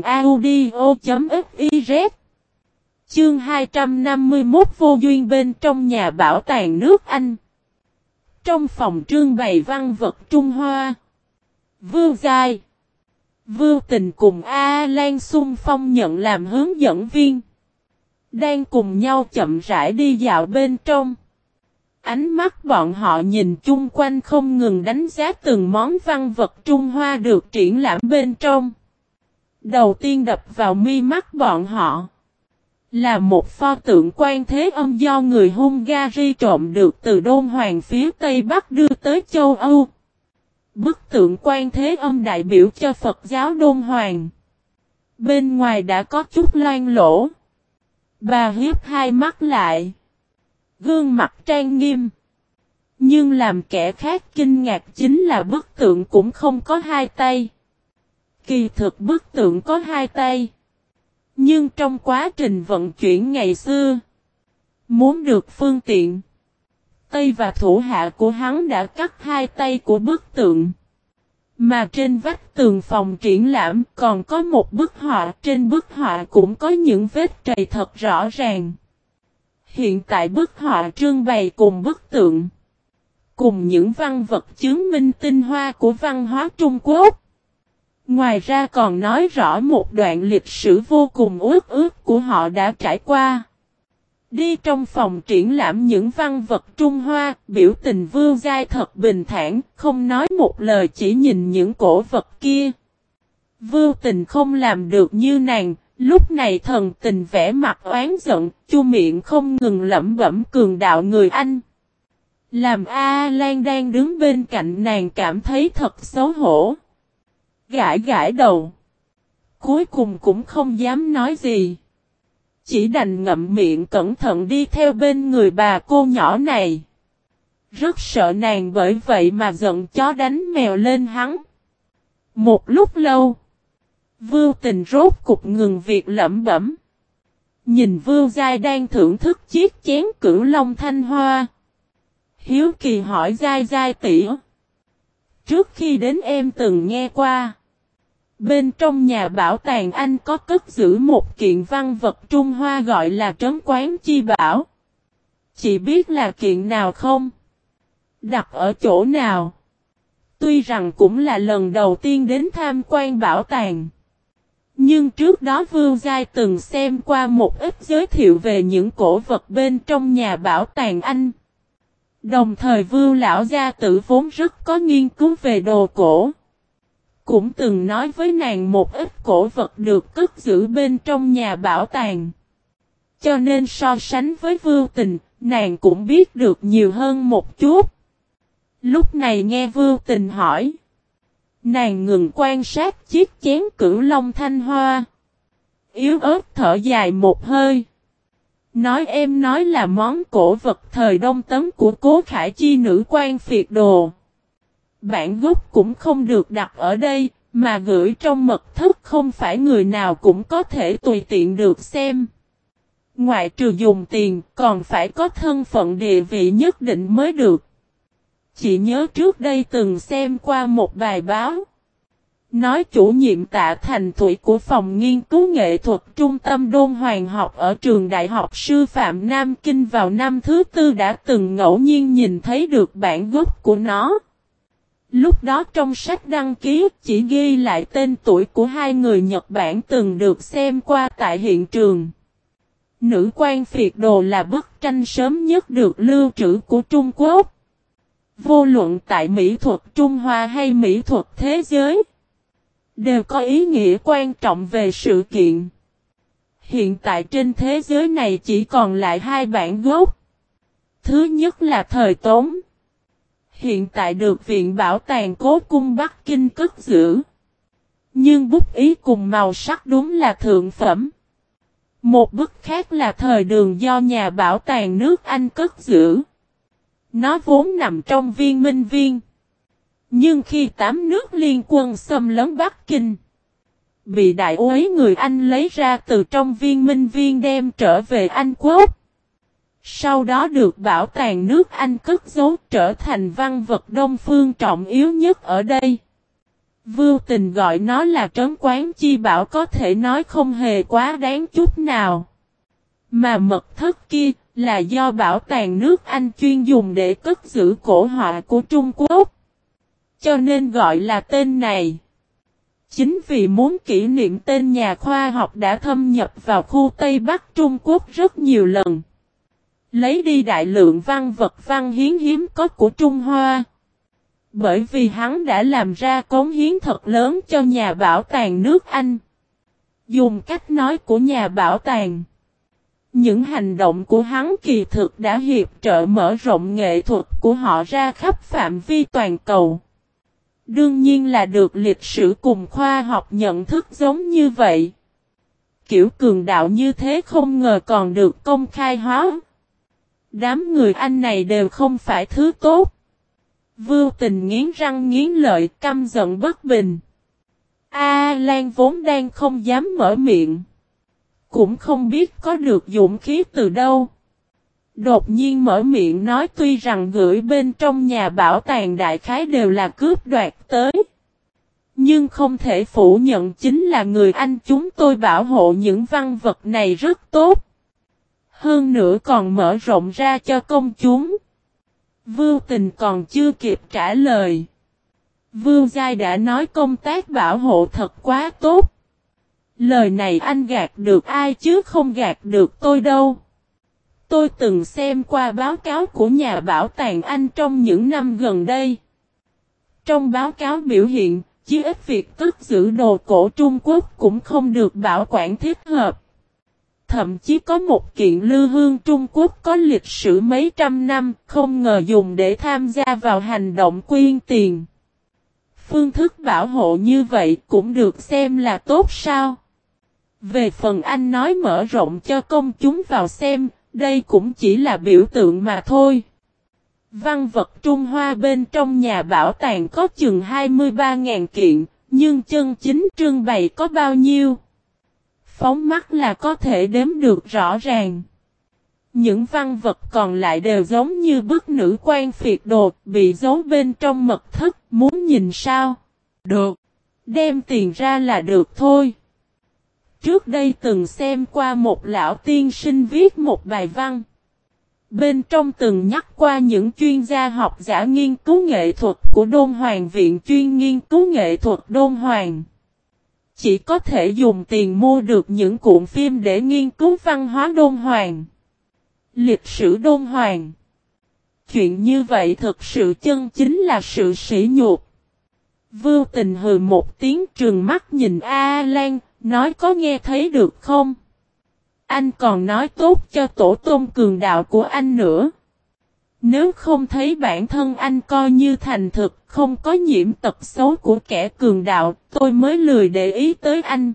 audio.fiz. Chương hai trăm năm mươi mốt vô duyên bên trong nhà bảo tàng nước Anh. Trong phòng trưng bày văn vật Trung Hoa, Vương Giai, Vương Tình cùng A Lan xung phong nhận làm hướng dẫn viên, đang cùng nhau chậm rãi đi dạo bên trong. Ánh mắt bọn họ nhìn chung quanh không ngừng đánh giá từng món văn vật Trung Hoa được triển lãm bên trong. Đầu tiên đập vào mi mắt bọn họ là một pho tượng Quan Thế Âm do người Hungary trộm được từ Đôn Hoàng phía Tây Bắc đưa tới châu Âu. Bức tượng Quan Thế Âm đại biểu cho Phật giáo Đôn Hoàng. Bên ngoài đã có chút loang lỗ. Bà hiếp hai mắt lại, gương mặt trang nghiêm. Nhưng làm kẻ khác kinh ngạc chính là bức tượng cũng không có hai tay. Kỳ thực bức tượng có hai tay. Nhưng trong quá trình vận chuyển ngày xưa, muốn được phương tiện, Tây và thủ hạ của hắn đã cắt hai tay của bức tượng. Mà trên vách tường phòng triển lãm còn có một bức họa, trên bức họa cũng có những vết trầy thật rõ ràng. Hiện tại bức họa trưng bày cùng bức tượng, cùng những văn vật chứng minh tinh hoa của văn hóa Trung Quốc. Ngoài ra còn nói rõ một đoạn lịch sử vô cùng uất ức của họ đã trải qua. Đi trong phòng triển lãm những văn vật Trung Hoa, biểu tình Vương Giai thật bình thản, không nói một lời chỉ nhìn những cổ vật kia. Vương Tình không làm được như nàng, lúc này thần tình vẻ mặt oán giận, chu miệng không ngừng lẩm bẩm cường đạo người Anh. Làm A Lan đang đứng bên cạnh nàng cảm thấy thật xấu hổ. Gãi gãi đầu. Cuối cùng cũng không dám nói gì. Chỉ đành ngậm miệng cẩn thận đi theo bên người bà cô nhỏ này. Rất sợ nàng bởi vậy mà giận chó đánh mèo lên hắn. Một lúc lâu, Vương Tình rốt cục ngừng việc lẩm bẩm. Nhìn Vương Giai đang thưởng thức chiếc chén cửu long thanh hoa. Hiếu kỳ hỏi Giai Giai tỷ, trước khi đến em từng nghe qua, bên trong nhà bảo tàng Anh có cất giữ một kiện văn vật Trung Hoa gọi là Trấn Quán Chi Bảo. Chị biết là kiện nào không? Đặt ở chỗ nào? Tuy rằng cũng là lần đầu tiên đến tham quan bảo tàng, nhưng trước đó Vương Giai từng xem qua một ít giới thiệu về những cổ vật bên trong nhà bảo tàng Anh. Đồng thời Vương lão gia tử vốn rất có nghiên cứu về đồ cổ, cũng từng nói với nàng một ít cổ vật được cất giữ bên trong nhà bảo tàng. Cho nên so sánh với Vương Tình, nàng cũng biết được nhiều hơn một chút. Lúc này nghe Vương Tình hỏi, nàng ngừng quan sát chiếc chén cửu long thanh hoa, yếu ớt thở dài một hơi. Nói em nói là món cổ vật thời Đông Tấn của Cố Khải Chi nữ quan phiệt đồ. Bản gốc cũng không được đặt ở đây, mà gửi trong mật thất không phải người nào cũng có thể tùy tiện được xem. Ngoại trừ dùng tiền, còn phải có thân phận địa vị nhất định mới được. Chị nhớ trước đây từng xem qua một bài báo, nói chủ nhiệm Tạ Thành Thủy của phòng nghiên cứu nghệ thuật Trung tâm Đôn Hoàng học ở trường Đại học Sư phạm Nam Kinh vào năm thứ tư đã từng ngẫu nhiên nhìn thấy được bản gốc của nó. Lúc đó trong sách đăng ký chỉ ghi lại tên tuổi của hai người Nhật Bản từng được xem qua tại hiện trường. Nữ quan phiệt đồ là bức tranh sớm nhất được lưu trữ của Trung Quốc. Vô luận tại mỹ thuật Trung Hoa hay mỹ thuật thế giới, đều có ý nghĩa quan trọng về sự kiện. Hiện tại trên thế giới này chỉ còn lại hai bản gốc. Thứ nhất là thời Tống, hiện tại được Viện Bảo tàng Cố cung Bắc Kinh cất giữ. Nhưng bút ý cùng màu sắc đúng là thượng phẩm. Một bức khác là thời đường do nhà bảo tàng nước Anh cất giữ. Nó vốn nằm trong viên minh viên. Nhưng khi tám nước liên quân xâm lấn Bắc Kinh, bị đại úy người Anh lấy ra từ trong viên minh viên đem trở về Anh Quốc. Sau đó được bảo tàng nước Anh cất giấu trở thành văn vật đông phương trọng yếu nhất ở đây. Vưu Tình gọi nó là trấn Quán Chi Bảo có thể nói không hề quá đáng chút nào. Mà mật thất kia là do bảo tàng nước Anh chuyên dùng để cất giữ cổ họa của Trung Quốc. Cho nên gọi là tên này. Chính vì muốn kỷ niệm tên nhà khoa học đã thâm nhập vào khu Tây Bắc Trung Quốc rất nhiều lần. Lấy đi đại lượng văn vật văn hiến hiếm có của Trung Hoa. Bởi vì hắn đã làm ra cống hiến thật lớn cho nhà bảo tàng nước Anh. Dùng cách nói của nhà bảo tàng, những hành động của hắn kỳ thực đã hiệp trợ mở rộng nghệ thuật của họ ra khắp phạm vi toàn cầu. Đương nhiên là được lịch sử cùng khoa học nhận thức giống như vậy. Kiểu cường đạo như thế không ngờ còn được công khai hóa. Đám người Anh này đều không phải thứ tốt. Vưu Tình nghiến răng nghiến lợi căm giận bất bình. A Lan vốn đang không dám mở miệng. Cũng không biết có được dũng khí từ đâu. Đột nhiên mở miệng nói tuy rằng gửi bên trong nhà bảo tàng đại khái đều là cướp đoạt tới. Nhưng không thể phủ nhận chính là người Anh chúng tôi bảo hộ những văn vật này rất tốt. Hơn nữa còn mở rộng ra cho công chúng. Vưu Tình còn chưa kịp trả lời. Vưu Giai đã nói công tác bảo hộ thật quá tốt. Lời này anh gạt được ai chứ không gạt được tôi đâu. Tôi từng xem qua báo cáo của nhà bảo tàng Anh trong những năm gần đây. Trong báo cáo biểu hiện, chí ít việc cất giữ đồ cổ Trung Quốc cũng không được bảo quản thích hợp. Thậm chí có một kiện lư hương Trung Quốc có lịch sử mấy trăm năm, không ngờ dùng để tham gia vào hành động quyên tiền. Phương thức bảo hộ như vậy cũng được xem là tốt sao? Về phần anh nói mở rộng cho công chúng vào xem, đây cũng chỉ là biểu tượng mà thôi. Văn vật Trung Hoa bên trong nhà bảo tàng có chừng hai mươi ba nghìn kiện, nhưng chân chính trưng bày có bao nhiêu? Phóng mắt là có thể đếm được rõ ràng. Những văn vật còn lại đều giống như bức nữ quan phiệt đồ, bị giấu bên trong mật thất, muốn nhìn sao? Được. Đem tiền ra là được thôi. Trước đây từng xem qua một lão tiên sinh viết một bài văn. Bên trong từng nhắc qua những chuyên gia học giả nghiên cứu nghệ thuật của Đôn Hoàng Viện chuyên nghiên cứu nghệ thuật Đôn Hoàng. Chỉ có thể dùng tiền mua được những cuộn phim để nghiên cứu văn hóa Đôn Hoàng. Lịch sử Đôn Hoàng. Chuyện như vậy thực sự chân chính là sự sỉ nhục. Vưu Tình hừ một tiếng trừng mắt nhìn A Lan, nói có nghe thấy được không? Anh còn nói tốt cho tổ tôn cường đạo của anh nữa. Nếu không thấy bản thân anh coi như thành thực, không có nhiễm tật xấu của kẻ cường đạo, tôi mới lười để ý tới anh.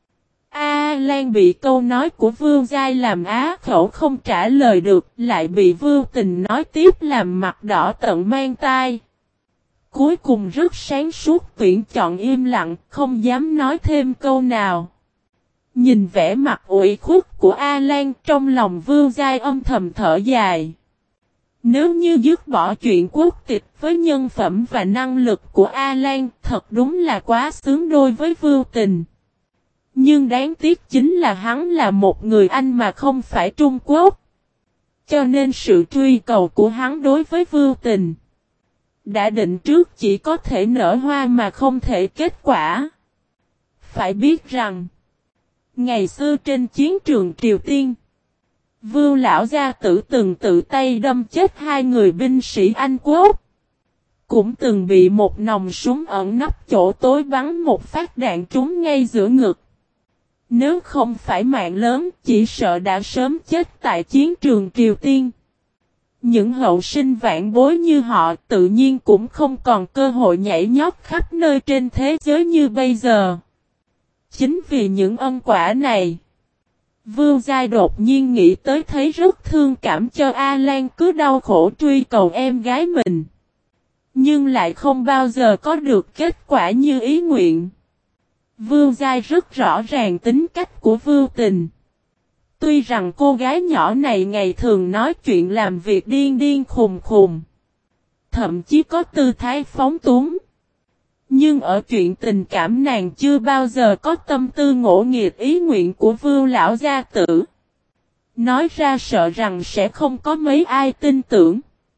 A Lan bị câu nói của Vưu Giai làm á khẩu không trả lời được, lại bị Vưu Tình nói tiếp làm mặt đỏ tận mang tai. Cuối cùng rất sáng suốt tuyển chọn im lặng, không dám nói thêm câu nào. Nhìn vẻ mặt ủy khuất của A Lan trong lòng Vưu Giai âm thầm thở dài. Nếu như dứt bỏ chuyện quốc tịch với nhân phẩm và năng lực của A Lan, thật đúng là quá xứng đôi với Vưu Tình. Nhưng đáng tiếc chính là hắn là một người Anh mà không phải Trung Quốc. Cho nên sự truy cầu của hắn đối với Vưu Tình đã định trước chỉ có thể nở hoa mà không thể kết quả. Phải biết rằng, ngày xưa trên chiến trường Triều Tiên, Vưu lão gia tử từng tự tay đâm chết hai người binh sĩ Anh Quốc. Cũng từng bị một nòng súng ẩn nấp chỗ tối bắn một phát đạn trúng ngay giữa ngực. Nếu không phải mạng lớn, chỉ sợ đã sớm chết tại chiến trường Triều Tiên. Những hậu sinh vạn bối như họ tự nhiên cũng không còn cơ hội nhảy nhót khắp nơi trên thế giới như bây giờ. Chính vì những ân quả này, Vương Giai đột nhiên nghĩ tới thấy rất thương cảm cho A Lan cứ đau khổ truy cầu em gái mình. Nhưng lại không bao giờ có được kết quả như ý nguyện. Vương Giai rất rõ ràng tính cách của Vưu Tình. Tuy rằng cô gái nhỏ này ngày thường nói chuyện làm việc điên điên khùng khùng. Thậm chí có tư thái phóng túng. Nhưng ở chuyện tình cảm nàng chưa bao giờ có tâm tư ngỗ nghịch ý nguyện của Vưu lão gia tử. Nói ra sợ rằng sẽ không có mấy ai tin tưởng.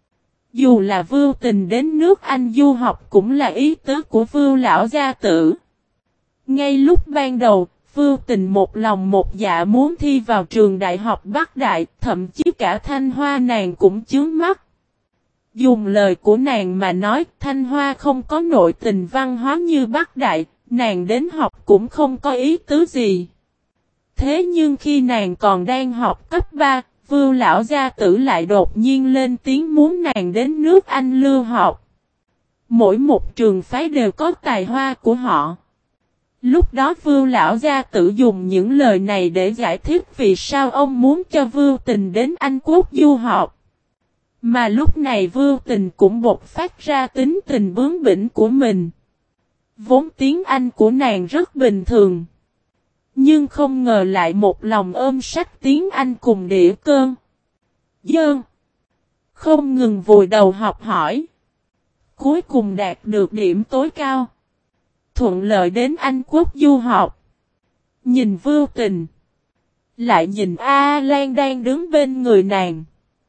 Dù là Vưu Tình đến nước Anh du học cũng là ý tứ của Vưu lão gia tử. Ngay lúc ban đầu, Vưu Tình một lòng một dạ muốn thi vào trường đại học Bắc Đại, thậm chí cả Thanh Hoa nàng cũng chướng mắt. Dùng lời của nàng mà nói, Thanh Hoa không có nội tình văn hóa như Bắc Đại, nàng đến học cũng không có ý tứ gì. Thế nhưng khi nàng còn đang học cấp ba, Vưu lão gia tử lại đột nhiên lên tiếng muốn nàng đến nước Anh lưu học. Mỗi một trường phái đều có tài hoa của họ. Lúc đó Vưu lão gia tử dùng những lời này để giải thích vì sao ông muốn cho Vưu Tình đến Anh Quốc du học. Mà lúc này Vưu Tình cũng bộc phát ra tính tình bướng bỉnh của mình. Vốn tiếng Anh của nàng rất bình thường. Nhưng không ngờ lại một lòng ôm sách tiếng Anh cùng đĩa cơn. Dơn. Không ngừng vùi đầu học hỏi. Cuối cùng đạt được điểm tối cao. Thuận lợi đến Anh Quốc du học. Nhìn Vưu Tình. Lại nhìn A Lan đang đứng bên người nàng.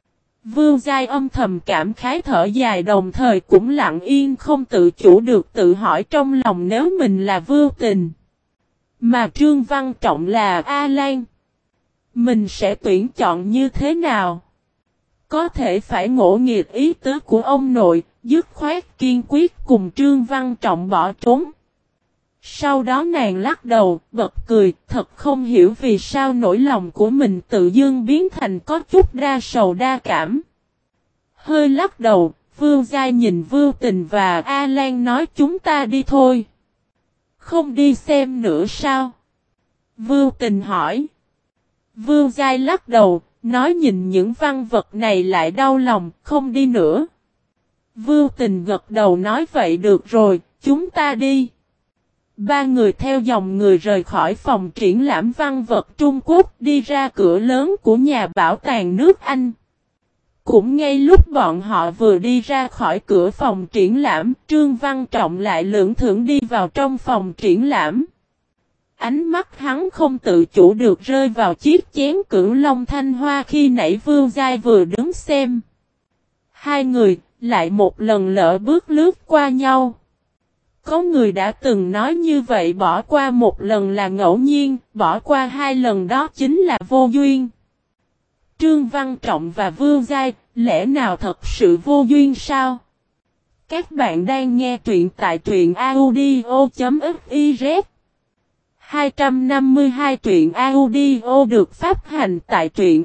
Vưu Giai âm thầm cảm khái thở dài đồng thời cũng lặng yên không tự chủ được tự hỏi trong lòng nếu mình là Vưu Tình. Mà Trương Văn Trọng là A Lan. Mình sẽ tuyển chọn như thế nào? Có thể phải ngỗ nghịch ý tứ của ông nội, dứt khoát kiên quyết cùng Trương Văn Trọng bỏ trốn. Sau đó nàng lắc đầu, bật cười, thật không hiểu vì sao nỗi lòng của mình tự dưng biến thành có chút đa sầu đa cảm. Hơi lắc đầu, Vưu Giai nhìn Vưu Tình và A Lan nói chúng ta đi thôi. Không đi xem nữa sao? Vưu Tình hỏi. Vưu Giai lắc đầu, nói nhìn những văn vật này lại đau lòng, không đi nữa. Vưu Tình gật đầu nói vậy được rồi, chúng ta đi. Ba người theo dòng người rời khỏi phòng triển lãm văn vật Trung Quốc đi ra cửa lớn của nhà bảo tàng nước Anh. Cũng ngay lúc bọn họ vừa đi ra khỏi cửa phòng triển lãm, Trương Văn Trọng lại lưỡng thưởng đi vào trong phòng triển lãm. Ánh mắt hắn không tự chủ được rơi vào chiếc chén cửu long Thanh Hoa khi nãy Vưu Giai vừa đứng xem. Hai người lại một lần lỡ bước lướt qua nhau. Có người đã từng nói như vậy bỏ qua một lần là ngẫu nhiên, bỏ qua hai lần đó chính là vô duyên. Trương Văn Trọng và Vưu Giai, lẽ nào thật sự vô duyên sao? Các bạn đang nghe truyện tại truyện audio.fiz. hai trăm năm mươi hai truyện audio được phát hành tại truyện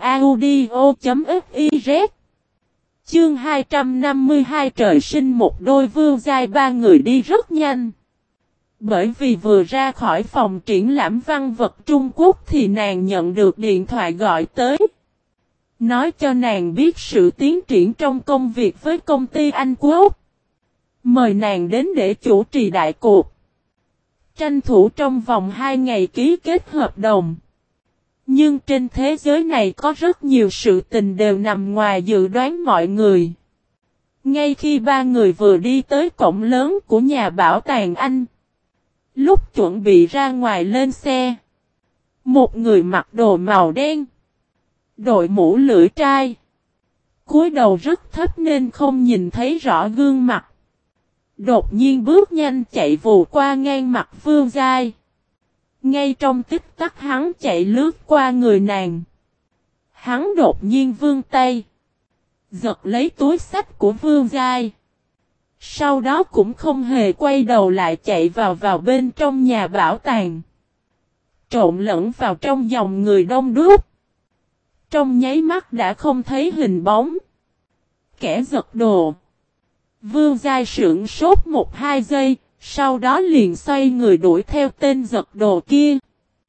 audio.fiz. Chương hai trăm năm mươi hai trời sinh một đôi. Vưu Giai ba người đi rất nhanh. Bởi vì vừa ra khỏi phòng triển lãm văn vật Trung Quốc thì nàng nhận được điện thoại gọi tới. Nói cho nàng biết sự tiến triển trong công việc với công ty Anh Quốc. Mời nàng đến để chủ trì đại cuộc. Tranh thủ trong vòng hai ngày ký kết hợp đồng. Nhưng trên thế giới này có rất nhiều sự tình đều nằm ngoài dự đoán mọi người. Ngay khi ba người vừa đi tới cổng lớn của nhà bảo tàng Anh. Lúc chuẩn bị ra ngoài lên xe. Một người mặc đồ màu đen. Đội mũ lưỡi trai. Cúi đầu rất thấp nên không nhìn thấy rõ gương mặt. Đột nhiên bước nhanh chạy vù qua ngang mặt Vưu Giai. Ngay trong tích tắc hắn chạy lướt qua người nàng. Hắn đột nhiên vươn tay. Giật lấy túi xách của Vưu Giai. Sau đó cũng không hề quay đầu lại chạy vào vào bên trong nhà bảo tàng. Trộn lẫn vào trong dòng người đông đúc. Trong nháy mắt đã không thấy hình bóng. Kẻ giật đồ. Vưu Giai sững sốt một hai giây. Sau đó liền xoay người đuổi theo tên giật đồ kia.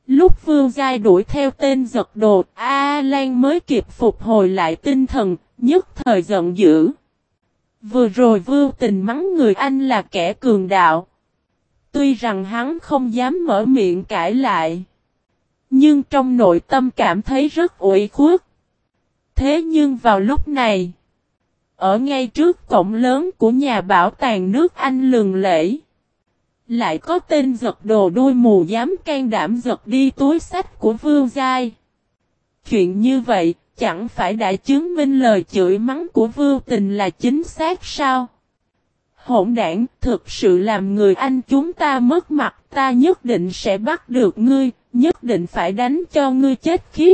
Lúc Vương Giai đuổi theo tên giật đồ, A Lan mới kịp phục hồi lại tinh thần, nhất thời giận dữ. Vừa rồi vô tình mắng người anh là kẻ cường đạo. Tuy rằng hắn không dám mở miệng cãi lại, nhưng trong nội tâm cảm thấy rất ủy khuất. Thế nhưng vào lúc này, ở ngay trước cổng lớn của nhà bảo tàng nước Anh lừng lẫy, lại có tên giật đồ đuôi mù dám can đảm giật đi túi xách của Vương Giai. Chuyện như vậy, chẳng phải đã chứng minh lời chửi mắng của Vương Tình là chính xác sao? Hỗn đảng, thực sự làm người anh chúng ta mất mặt, ta nhất định sẽ bắt được ngươi, nhất định phải đánh cho ngươi chết khiếp.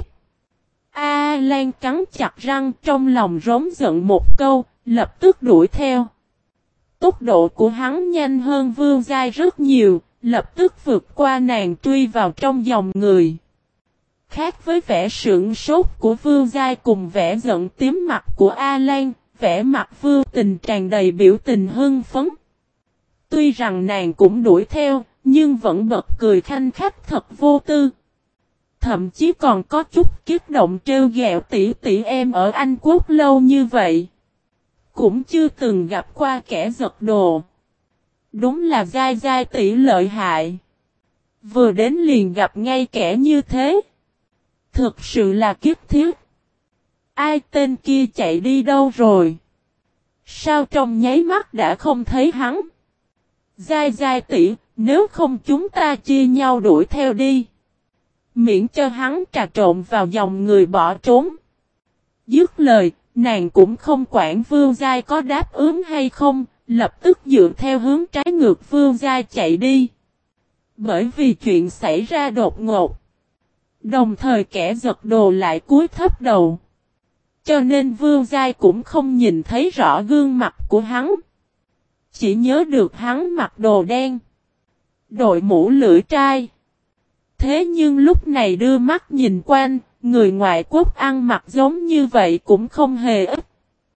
A Lan cắn chặt răng, trong lòng rống giận một câu, lập tức đuổi theo. Tốc độ của hắn nhanh hơn Vương Giai rất nhiều, lập tức vượt qua nàng truy vào trong dòng người. Khác với vẻ sững sốt của Vương Giai cùng vẻ giận tím mặt của A Lan, vẻ mặt Vương Tình tràn đầy biểu tình hưng phấn. Tuy rằng nàng cũng đuổi theo, nhưng vẫn bật cười khanh khách thật vô tư. Thậm chí còn có chút kích động trêu ghẹo tỷ tỷ em ở Anh Quốc lâu như vậy. Cũng chưa từng gặp qua kẻ giật đồ. Đúng là Giai Giai tỷ lợi hại. Vừa đến liền gặp ngay kẻ như thế. Thực sự là kiếp thiết. Ai tên kia chạy đi đâu rồi? Sao trong nháy mắt đã không thấy hắn? Giai Giai tỷ, nếu không chúng ta chia nhau đuổi theo đi. Miễn cho hắn trà trộn vào dòng người bỏ trốn. Dứt lời, nàng cũng không quản Vương Giai có đáp ứng hay không, lập tức dựa theo hướng trái ngược Vương Giai chạy đi. Bởi vì chuyện xảy ra đột ngột. Đồng thời kẻ giật đồ lại cúi thấp đầu. Cho nên Vương Giai cũng không nhìn thấy rõ gương mặt của hắn. Chỉ nhớ được hắn mặc đồ đen. Đội mũ lưỡi trai. Thế nhưng lúc này đưa mắt nhìn quanh, người ngoại quốc ăn mặc giống như vậy cũng không hề ít.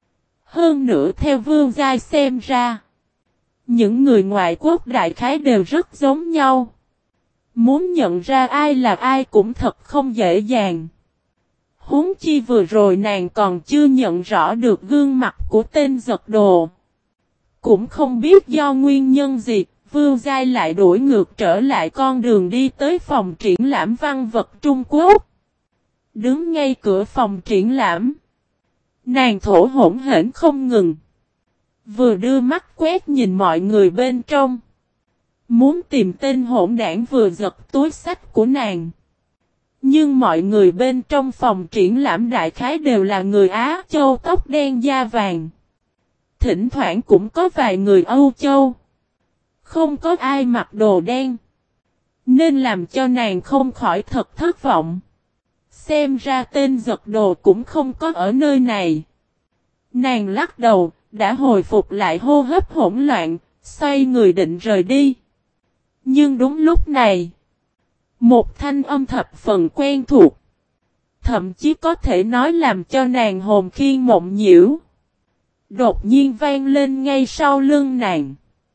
Hơn nữa theo Vương Giai xem ra, những người ngoại quốc đại khái đều rất giống nhau. Muốn nhận ra ai là ai cũng thật không dễ dàng. Huống chi vừa rồi nàng còn chưa nhận rõ được gương mặt của tên giật đồ. Cũng không biết do nguyên nhân gì, Vương Giai lại đuổi ngược trở lại con đường đi tới phòng triển lãm văn vật Trung Quốc. Đứng ngay cửa phòng triển lãm. Nàng thổ hổn hển không ngừng. Vừa đưa mắt quét nhìn mọi người bên trong. Muốn tìm tên hỗn đảng vừa giật túi xách của nàng. Nhưng mọi người bên trong phòng triển lãm đại khái đều là người Á Châu tóc đen da vàng. Thỉnh thoảng cũng có vài người Âu Châu. Không có ai mặc đồ đen. Nên làm cho nàng không khỏi thật thất vọng. Xem ra tên giật đồ cũng không có ở nơi này. Nàng lắc đầu, đã hồi phục lại hô hấp hỗn loạn, xoay người định rời đi. Nhưng đúng lúc này, một thanh âm thập phần quen thuộc. Thậm chí có thể nói làm cho nàng hồn khiên mộng nhiễu. Đột nhiên vang lên ngay sau lưng nàng.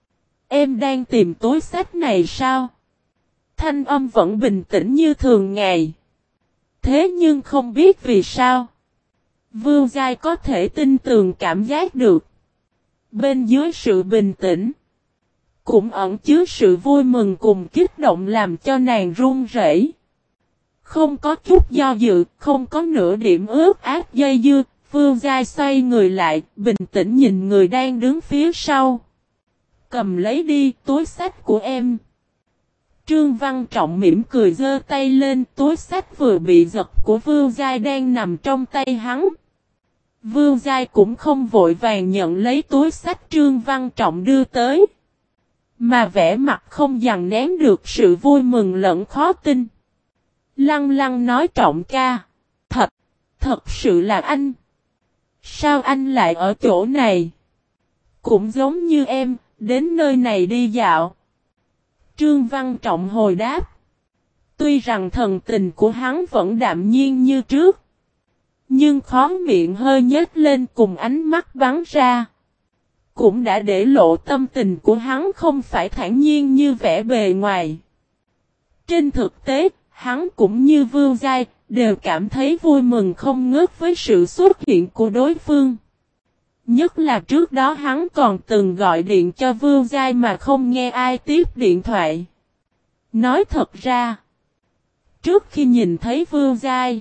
Em đang tìm túi xách này sao? Thanh âm vẫn bình tĩnh như thường ngày. Thế nhưng không biết vì sao. Vương Giai có thể tin tưởng cảm giác được. Bên dưới sự bình tĩnh. Cũng ẩn chứa sự vui mừng cùng kích động làm cho nàng run rẩy. Không có chút do dự, không có nửa điểm ướt át dây dưa. Vương Giai xoay người lại, bình tĩnh nhìn người đang đứng phía sau. Cầm lấy đi túi xách của em. Trương Văn Trọng mỉm cười giơ tay lên, túi xách vừa bị giật của Vương Giai đang nằm trong tay hắn. Vương Giai cũng không vội vàng nhận lấy túi xách Trương Văn Trọng đưa tới. Mà vẻ mặt không dằn nén được sự vui mừng lẫn khó tin. Lăng lăng nói Trọng ca. Thật, thật sự là anh. Sao anh lại ở chỗ này? Cũng giống như em, đến nơi này đi dạo. Trương Văn Trọng hồi đáp. Tuy rằng thần tình của hắn vẫn đạm nhiên như trước. Nhưng khó miệng hơi nhếch lên cùng ánh mắt bắn ra. Cũng đã để lộ tâm tình của hắn không phải thản nhiên như vẻ bề ngoài. Trên thực tế, Hắn cũng như Vương Giai, đều cảm thấy vui mừng không ngớt với sự xuất hiện của đối phương. Nhất là trước đó hắn còn từng gọi điện cho Vương Giai mà không nghe ai tiếp điện thoại. Nói thật ra, trước khi nhìn thấy Vương Giai,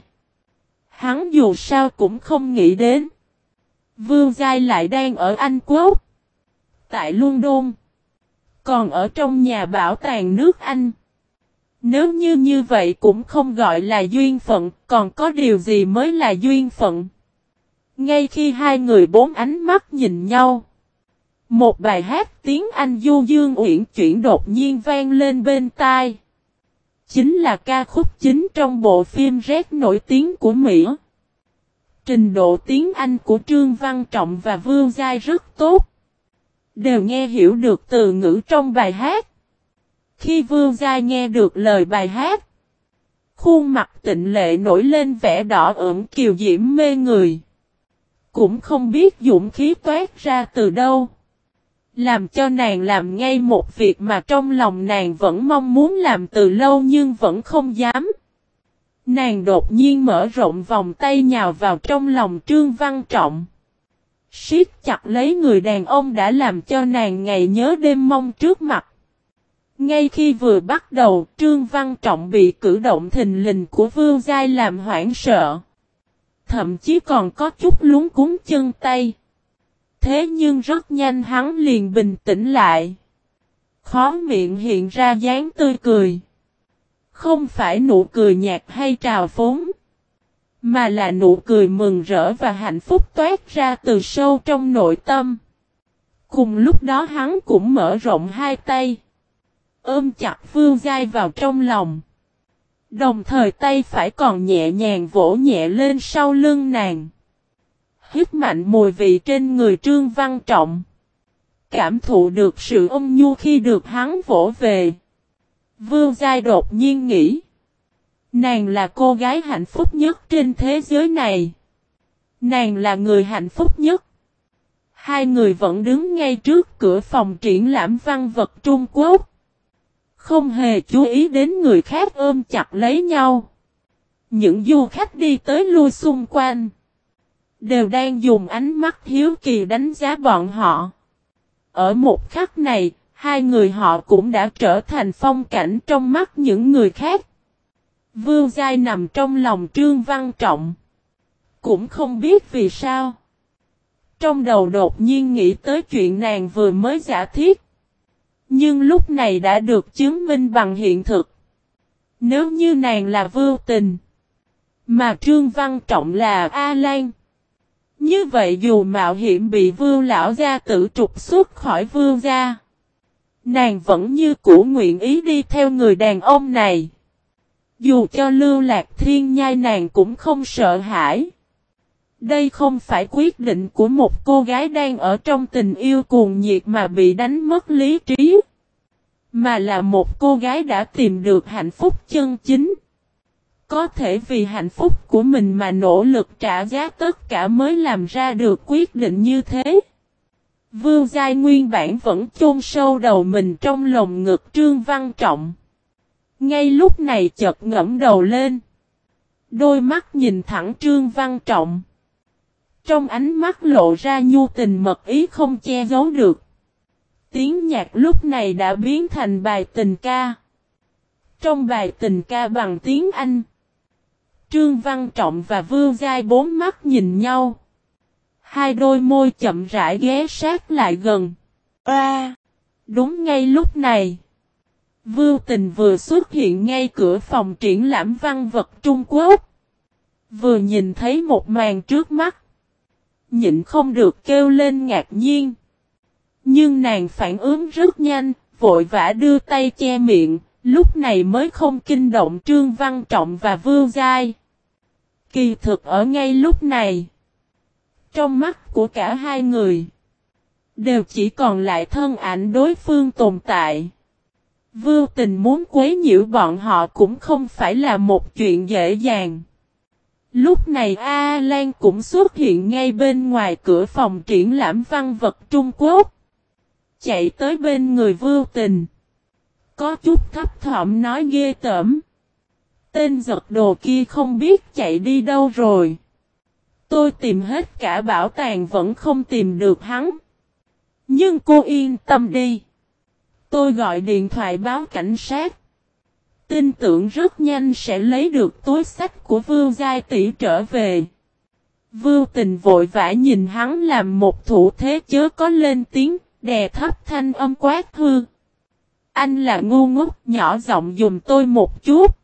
hắn dù sao cũng không nghĩ đến Vương Giai lại đang ở Anh Quốc, tại London, còn ở trong nhà bảo tàng nước Anh. Nếu như như vậy cũng không gọi là duyên phận, còn có điều gì mới là duyên phận. Ngay khi hai người bốn ánh mắt nhìn nhau, một bài hát tiếng Anh du dương uyển chuyển đột nhiên vang lên bên tai. Chính là ca khúc chính trong bộ phim Red nổi tiếng của Mỹ. Trình độ tiếng Anh của Trương Văn Trọng và Vương Giai rất tốt, đều nghe hiểu được từ ngữ trong bài hát. Khi Vương Giai nghe được lời bài hát, khuôn mặt tịnh lệ nổi lên vẻ đỏ ửng kiều diễm mê người. Cũng không biết dũng khí toát ra từ đâu, làm cho nàng làm ngay một việc mà trong lòng nàng vẫn mong muốn làm từ lâu nhưng vẫn không dám. Nàng đột nhiên mở rộng vòng tay nhào vào trong lòng Trương Văn Trọng, siết chặt lấy người đàn ông đã làm cho nàng ngày nhớ đêm mong trước mặt. Ngay khi vừa bắt đầu, Trương Văn Trọng bị cử động thình lình của Vương Giai làm hoảng sợ. Thậm chí còn có chút luống cuống chân tay. Thế nhưng rất nhanh hắn liền bình tĩnh lại. Khó miệng hiện ra dáng tươi cười. Không phải nụ cười nhạt hay trào phúng, mà là nụ cười mừng rỡ và hạnh phúc toát ra từ sâu trong nội tâm. Cùng lúc đó hắn cũng mở rộng hai tay, ôm chặt Vương Giai vào trong lòng. Đồng thời tay phải còn nhẹ nhàng vỗ nhẹ lên sau lưng nàng. Hít mạnh mùi vị trên người Trương Văn Trọng. Cảm thụ được sự ôn nhu khi được hắn vỗ về. Vương Giai đột nhiên nghĩ, nàng là cô gái hạnh phúc nhất trên thế giới này. Nàng là người hạnh phúc nhất. Hai người vẫn đứng ngay trước cửa phòng triển lãm văn vật Trung Quốc, không hề chú ý đến người khác ôm chặt lấy nhau. Những du khách đi tới lui xung quanh, đều đang dùng ánh mắt hiếu kỳ đánh giá bọn họ. Ở một khắc này, hai người họ cũng đã trở thành phong cảnh trong mắt những người khác. Vương Giai nằm trong lòng Trương Văn Trọng, cũng không biết vì sao. Trong đầu đột nhiên nghĩ tới chuyện nàng vừa mới giả thiết. Nhưng lúc này đã được chứng minh bằng hiện thực. Nếu như nàng là Vưu Tình, mà Trương Văn Trọng là A Lan, như vậy dù mạo hiểm bị Vưu lão gia tử trục xuất khỏi Vưu gia, nàng vẫn như cũ nguyện ý đi theo người đàn ông này. Dù cho lưu lạc thiên nhai nàng cũng không sợ hãi. Đây không phải quyết định của một cô gái đang ở trong tình yêu cuồng nhiệt mà bị đánh mất lý trí, mà là một cô gái đã tìm được hạnh phúc chân chính. Có thể vì hạnh phúc của mình mà nỗ lực trả giá tất cả mới làm ra được quyết định như thế. Vương Giai nguyên bản vẫn chôn sâu đầu mình trong lồng ngực Trương Văn Trọng. Ngay lúc này chợt ngẫm đầu lên, đôi mắt nhìn thẳng Trương Văn Trọng. Trong ánh mắt lộ ra nhu tình mật ý không che giấu được. Tiếng nhạc lúc này đã biến thành bài tình ca. Trong bài tình ca bằng tiếng Anh, Trương Văn Trọng và Vương Giai bốn mắt nhìn nhau. Hai đôi môi chậm rãi ghé sát lại gần. À, đúng ngay lúc này, Vưu Tình vừa xuất hiện ngay cửa phòng triển lãm văn vật Trung Quốc. Vừa nhìn thấy một màn trước mắt, nhịn không được kêu lên ngạc nhiên. Nhưng nàng phản ứng rất nhanh, vội vã đưa tay che miệng, lúc này mới không kinh động Trương Văn Trọng và Vương Giai. Kỳ thực ở ngay lúc này, trong mắt của cả hai người, đều chỉ còn lại thân ảnh đối phương tồn tại. Vưu Tình muốn quấy nhiễu bọn họ cũng không phải là một chuyện dễ dàng. Lúc này A Lan cũng xuất hiện ngay bên ngoài cửa phòng triển lãm văn vật Trung Quốc. Chạy tới bên người Vưu Tình, có chút thấp thỏm nói ghê tởm. Tên giật đồ kia không biết chạy đi đâu rồi. Tôi tìm hết cả bảo tàng vẫn không tìm được hắn. Nhưng cô yên tâm đi. Tôi gọi điện thoại báo cảnh sát. Tin tưởng rất nhanh sẽ lấy được túi xách của Vưu Giai tỷ trở về. Vưu Tình vội vã nhìn hắn làm một thủ thế chớ có lên tiếng, đè thấp thanh âm quát hư. Anh là ngu ngốc, nhỏ giọng giùm tôi một chút.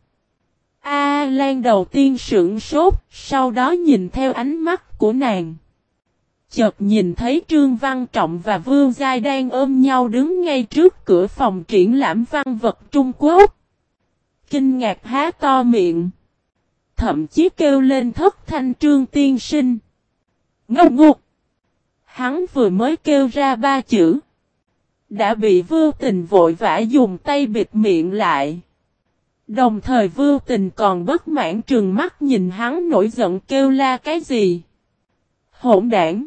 A Lan đầu tiên sững sốt, sau đó nhìn theo ánh mắt của nàng. Chợt nhìn thấy Trương Văn Trọng và Vưu Giai đang ôm nhau đứng ngay trước cửa phòng triển lãm văn vật Trung Quốc. Kinh ngạc há to miệng. Thậm chí kêu lên thất thanh Trương tiên sinh. Ngốc ngục. Hắn vừa mới kêu ra ba chữ. Đã bị Vưu Tình vội vã dùng tay bịt miệng lại. Đồng thời Vưu Tình còn bất mãn trừng mắt nhìn hắn nổi giận kêu la cái gì. Hỗn đảng.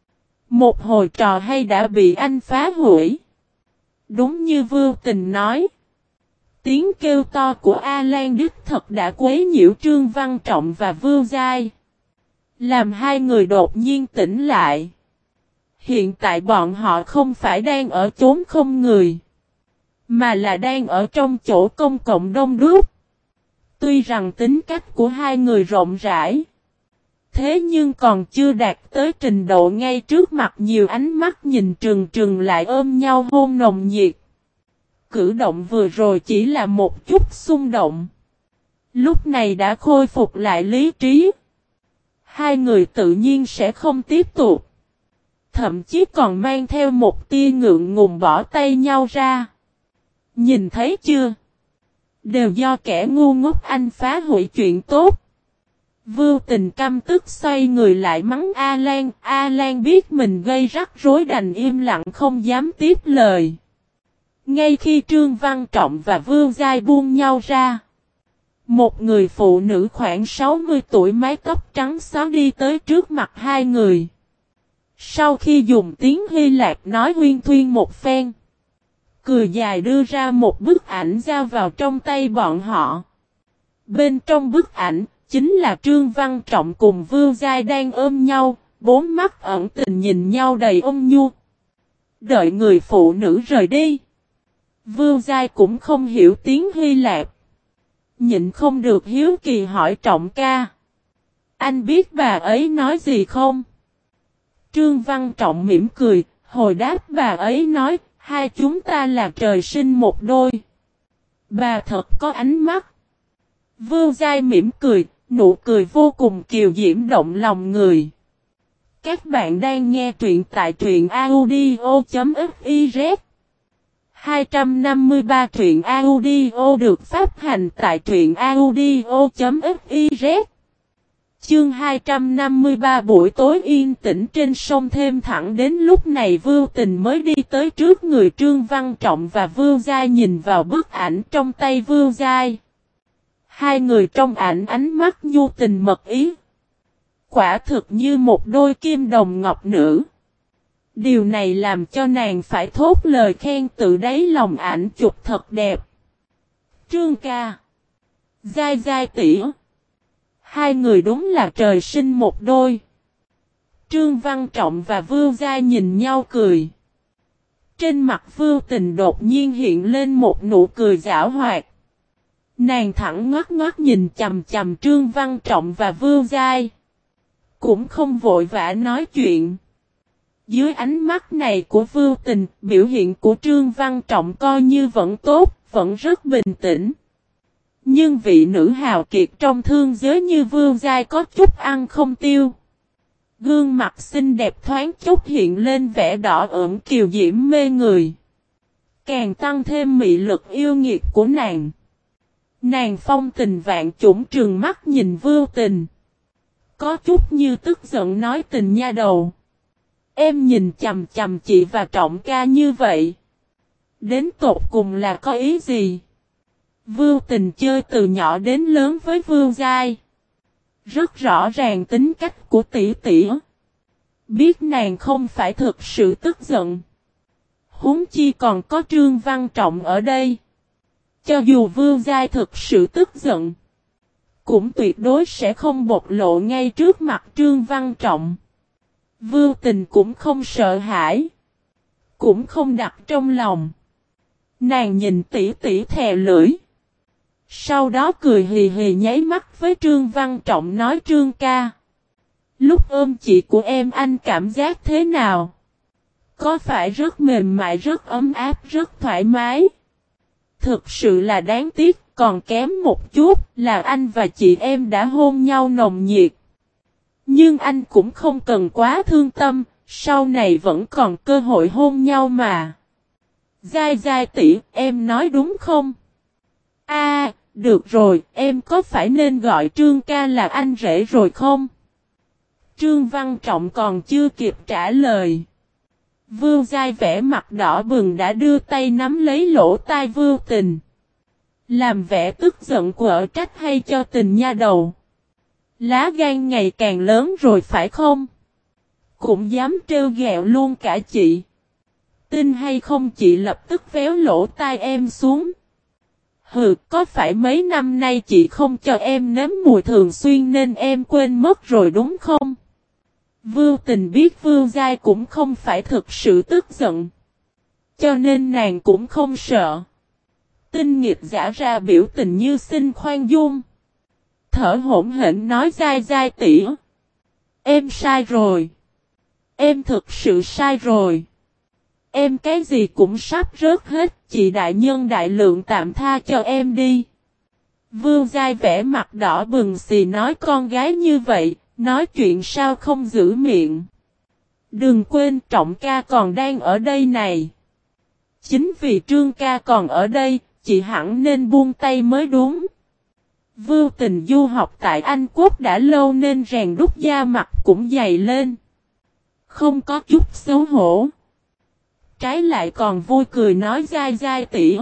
Một hồi trò hay đã bị anh phá hủy. Đúng như Vưu Tình nói. Tiếng kêu to của A Lan đích thật đã quấy nhiễu Trương Văn Trọng và Vưu Giai. Làm hai người đột nhiên tỉnh lại. Hiện tại bọn họ không phải đang ở chốn không người. Mà là đang ở trong chỗ công cộng đông đúc. Tuy rằng tính cách của hai người rộng rãi. Thế nhưng còn chưa đạt tới trình độ ngay trước mặt nhiều ánh mắt nhìn trừng trừng lại ôm nhau hôn nồng nhiệt. Cử động vừa rồi chỉ là một chút xung động. Lúc này đã khôi phục lại lý trí. Hai người tự nhiên sẽ không tiếp tục. Thậm chí còn mang theo một tia ngượng ngùng bỏ tay nhau ra. Nhìn thấy chưa? Đều do kẻ ngu ngốc anh phá hủy chuyện tốt. Vưu Tình căm tức xoay người lại mắng A Lan. A Lan biết mình gây rắc rối đành im lặng không dám tiếp lời. Ngay khi Trương Văn Trọng và Vưu Giai buông nhau ra. Một người phụ nữ khoảng sáu mươi tuổi mái tóc trắng xóa đi tới trước mặt hai người. Sau khi dùng tiếng Hy Lạp nói huyên thuyên một phen. Cười dài đưa ra một bức ảnh giao vào trong tay bọn họ. Bên trong bức ảnh, chính là Trương Văn Trọng cùng Vưu Giai đang ôm nhau, bốn mắt ẩn tình nhìn nhau đầy ôn nhu. Đợi người phụ nữ rời đi. Vưu Giai cũng không hiểu tiếng Hy Lạp. Nhịn không được hiếu kỳ hỏi Trọng ca. Anh biết bà ấy nói gì không? Trương Văn Trọng mỉm cười, hồi đáp bà ấy nói, hai chúng ta là trời sinh một đôi. Bà thật có ánh mắt. Vưu Giai mỉm cười, nụ cười vô cùng kiều diễm động lòng người. Các bạn đang nghe truyện tại truyện audio.fiz. hai trăm năm mươi ba truyện audio được phát hành tại truyện audio.fiz. Chương hai trăm năm mươi ba buổi tối yên tĩnh trên sông thêm thẳng đến lúc này Vưu Tình mới đi tới trước người Trương Văn Trọng và Vưu Giai nhìn vào bức ảnh trong tay Vưu Giai. Hai người trong ảnh ánh mắt nhu tình mật ý. Quả thực như một đôi kim đồng ngọc nữ. Điều này làm cho nàng phải thốt lời khen tự đáy lòng ảnh chụp thật đẹp. Trương ca. Giai Giai tỷ. Hai người đúng là trời sinh một đôi. Trương Văn Trọng và Vưu Giai nhìn nhau cười. Trên mặt Vưu Tình đột nhiên hiện lên một nụ cười giảo hoạt. Nàng thẳng ngoắt ngoắt nhìn chầm chầm Trương Văn Trọng và Vưu Giai. Cũng không vội vã nói chuyện. Dưới ánh mắt này của Vưu Tình, biểu hiện của Trương Văn Trọng coi như vẫn tốt, vẫn rất bình tĩnh. Nhưng vị nữ hào kiệt trong thương giới như Vưu Giai có chút ăn không tiêu. Gương mặt xinh đẹp thoáng chút hiện lên vẻ đỏ ửng kiều diễm mê người. Càng tăng thêm mị lực yêu nghiệt của nàng. Nàng phong tình vạn chủng trừng mắt nhìn Vưu Tình. Có chút như tức giận nói tình nha đầu. Em nhìn chầm chầm chị và Trọng ca như vậy. Đến tột cùng là có ý gì? Vưu Tình chơi từ nhỏ đến lớn với Vưu Giai. Rất rõ ràng tính cách của tỷ tỷ. Biết nàng không phải thực sự tức giận. Huống chi còn có Trương Văn Trọng ở đây. Cho dù Vưu Giai thực sự tức giận. cũng tuyệt đối sẽ không bộc lộ ngay trước mặt Trương Văn Trọng. Vưu Tình cũng không sợ hãi, cũng không đặt trong lòng. Nàng nhìn tỷ tỷ thè lưỡi. Sau đó cười hì hì nháy mắt với Trương Văn Trọng nói: Trương ca, lúc ôm chị của em anh cảm giác thế nào? Có phải rất mềm mại, rất ấm áp, rất thoải mái? Thực sự là đáng tiếc, còn kém một chút là anh và chị em đã hôn nhau nồng nhiệt. Nhưng anh cũng không cần quá thương tâm, sau này vẫn còn cơ hội hôn nhau mà. Giai Giai tỷ, em nói đúng không? A, à, được rồi, em có phải nên gọi Trương ca là anh rể rồi không? Trương Văn Trọng còn chưa kịp trả lời. Vưu Giai vẻ mặt đỏ bừng đã đưa tay nắm lấy lỗ tai Vưu Tình. Làm vẻ tức giận quở trách hay cho Tình nha đầu. Lá gan ngày càng lớn rồi phải không? Cũng dám trêu ghẹo luôn cả chị. Tin hay không chị lập tức véo lỗ tai em xuống. Hừ, có phải mấy năm nay chị không cho em nếm mùi thường xuyên nên em quên mất rồi đúng không? Vưu Tình biết Vưu Giai cũng không phải thực sự tức giận. Cho nên nàng cũng không sợ. Tinh nghịch giả ra biểu tình như xin khoan dung. Thở hổn hển nói: Giai Giai tỷ, em sai rồi. Em thực sự sai rồi. Em cái gì cũng sắp rớt hết, chị đại nhân đại lượng tạm tha cho em đi. Vưu Giai vẻ mặt đỏ bừng xì nói: con gái như vậy, nói chuyện sao không giữ miệng. Đừng quên Trọng ca còn đang ở đây này. Chính vì Trương ca còn ở đây, chị hẳn nên buông tay mới đúng. Vưu Tình du học tại Anh Quốc đã lâu nên rèn đúc da mặt cũng dày lên. Không có chút xấu hổ. Trái lại còn vui cười nói: Giai Giai tỷ,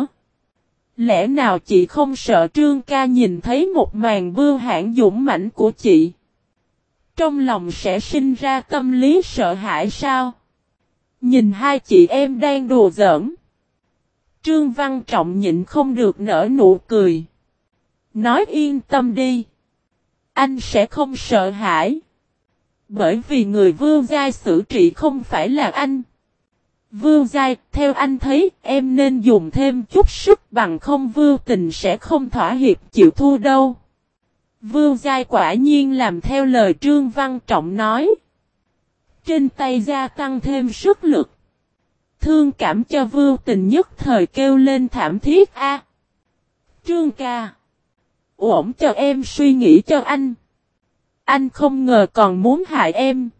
lẽ nào chị không sợ Trương ca nhìn thấy một màn bưu hãn dũng mãnh của chị, trong lòng sẽ sinh ra tâm lý sợ hãi sao? Nhìn hai chị em đang đùa giỡn. Trương Văn Trọng nhịn không được nở nụ cười. Nói: yên tâm đi. Anh sẽ không sợ hãi. Bởi vì người Vưu Giai xử trị không phải là anh. Vưu Giai, theo anh thấy, em nên dùng thêm chút sức, bằng không Vưu Tình sẽ không thỏa hiệp chịu thua đâu. Vưu Giai quả nhiên làm theo lời Trương Văn Trọng nói. Trên tay gia tăng thêm sức lực. Thương cảm cho Vưu Tình nhất thời kêu lên thảm thiết: a, Trương ca, ổn cho em suy nghĩ cho anh. Anh không ngờ còn muốn hại em.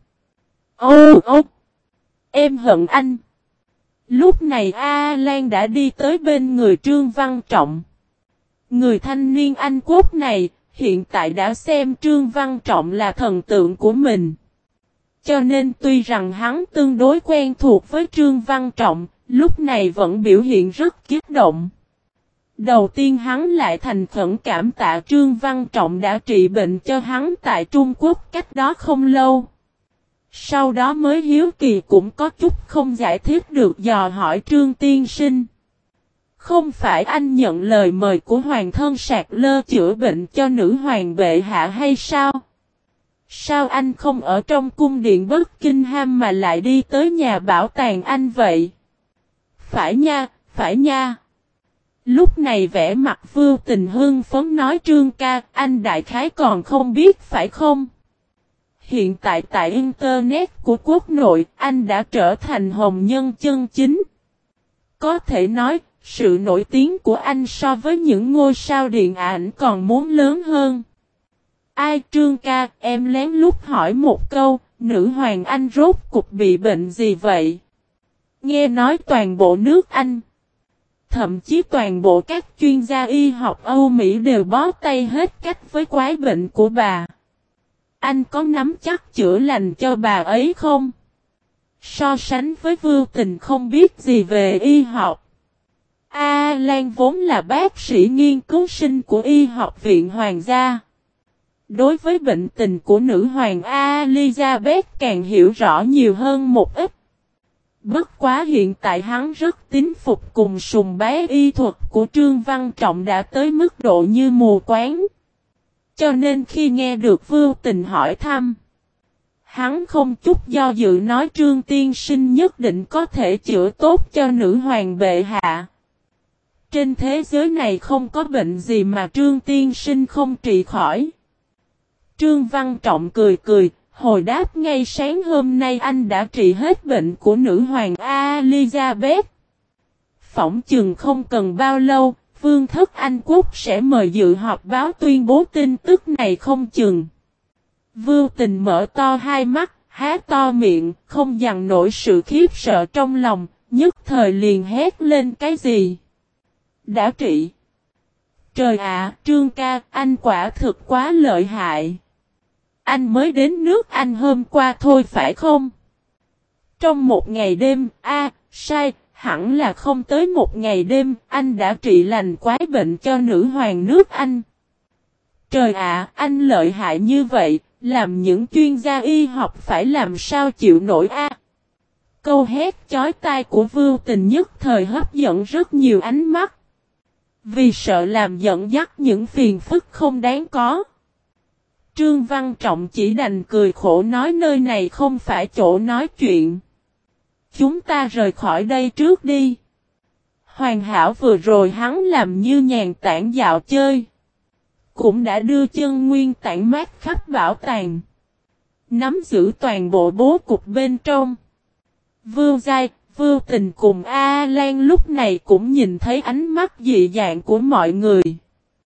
Ô ô, em hận anh. Lúc này A Lan đã đi tới bên người Trương Văn Trọng. Người thanh niên Anh Quốc này hiện tại đã xem Trương Văn Trọng là thần tượng của mình. Cho nên tuy rằng hắn tương đối quen thuộc với Trương Văn Trọng, lúc này vẫn biểu hiện rất kích động. Đầu tiên hắn lại thành khẩn cảm tạ Trương Văn Trọng đã trị bệnh cho hắn tại Trung Quốc cách đó không lâu. Sau đó mới hiếu kỳ cũng có chút không giải thích được dò hỏi Trương tiên sinh. Không phải anh nhận lời mời của hoàng thân Sạc Lơ chữa bệnh cho nữ hoàng bệ hạ hay sao? Sao anh không ở trong cung điện Buckingham mà lại đi tới nhà bảo tàng anh vậy? Phải nha, phải nha. Lúc này vẻ mặt Vưu Tình hưng phấn nói: Trương ca, anh đại khái còn không biết phải không? Hiện tại tại Internet của quốc nội, anh đã trở thành hồng nhân chân chính. Có thể nói, sự nổi tiếng của anh so với những ngôi sao điện ảnh còn muốn lớn hơn. Ai Trương ca, em lén lút hỏi một câu, nữ hoàng Anh rốt cục bị bệnh gì vậy? Nghe nói toàn bộ nước Anh, thậm chí toàn bộ các chuyên gia y học Âu Mỹ đều bó tay hết cách với quái bệnh của bà. Anh có nắm chắc chữa lành cho bà ấy không? So sánh với Vưu Tình không biết gì về y học. A Lan vốn là bác sĩ nghiên cứu sinh của y học viện hoàng gia. Đối với bệnh tình của nữ hoàng Elizabeth càng hiểu rõ nhiều hơn một ít. Bất quá hiện tại hắn rất tín phục cùng sùng bái y thuật của Trương Văn Trọng đã tới mức độ như mù quáng. cho nên khi nghe được Vưu Tình hỏi thăm, hắn không chút do dự nói Trương tiên sinh nhất định có thể chữa tốt cho nữ hoàng bệ hạ. Trên thế giới này không có bệnh gì mà Trương tiên sinh không trị khỏi. Trương Văn Trọng cười cười, hồi đáp ngay sáng hôm nay anh đã trị hết bệnh của nữ hoàng Elizabeth. Phỏng chừng không cần bao lâu, Vương thất Anh Quốc sẽ mời dự họp báo tuyên bố tin tức này không chừng. Vưu Tình mở to hai mắt, há to miệng, không dằn nổi sự khiếp sợ trong lòng, nhất thời liền hét lên cái gì. Đã trị. Trời ạ, Trương ca, anh quả thực quá lợi hại. Anh mới đến nước Anh hôm qua thôi phải không? Trong một ngày đêm, a sai, hẳn là không tới một ngày đêm, anh đã trị lành quái bệnh cho nữ hoàng nước Anh. Trời ạ, anh lợi hại như vậy, làm những chuyên gia y học phải làm sao chịu nổi a? Câu hét chói tai của Vưu Tình nhất thời hấp dẫn rất nhiều ánh mắt. Vì sợ làm dẫn dắt những phiền phức không đáng có. Trương Văn Trọng chỉ đành cười khổ nói nơi này không phải chỗ nói chuyện. Chúng ta rời khỏi đây trước đi. Hoàn hảo vừa rồi hắn làm như nhàn tản dạo chơi. Cũng đã đưa chân nguyên tản mát khắp bảo tàng. Nắm giữ toàn bộ bố cục bên trong. Vưu Giai, Vưu Tình cùng A Lan lúc này cũng nhìn thấy ánh mắt dị dạng của mọi người.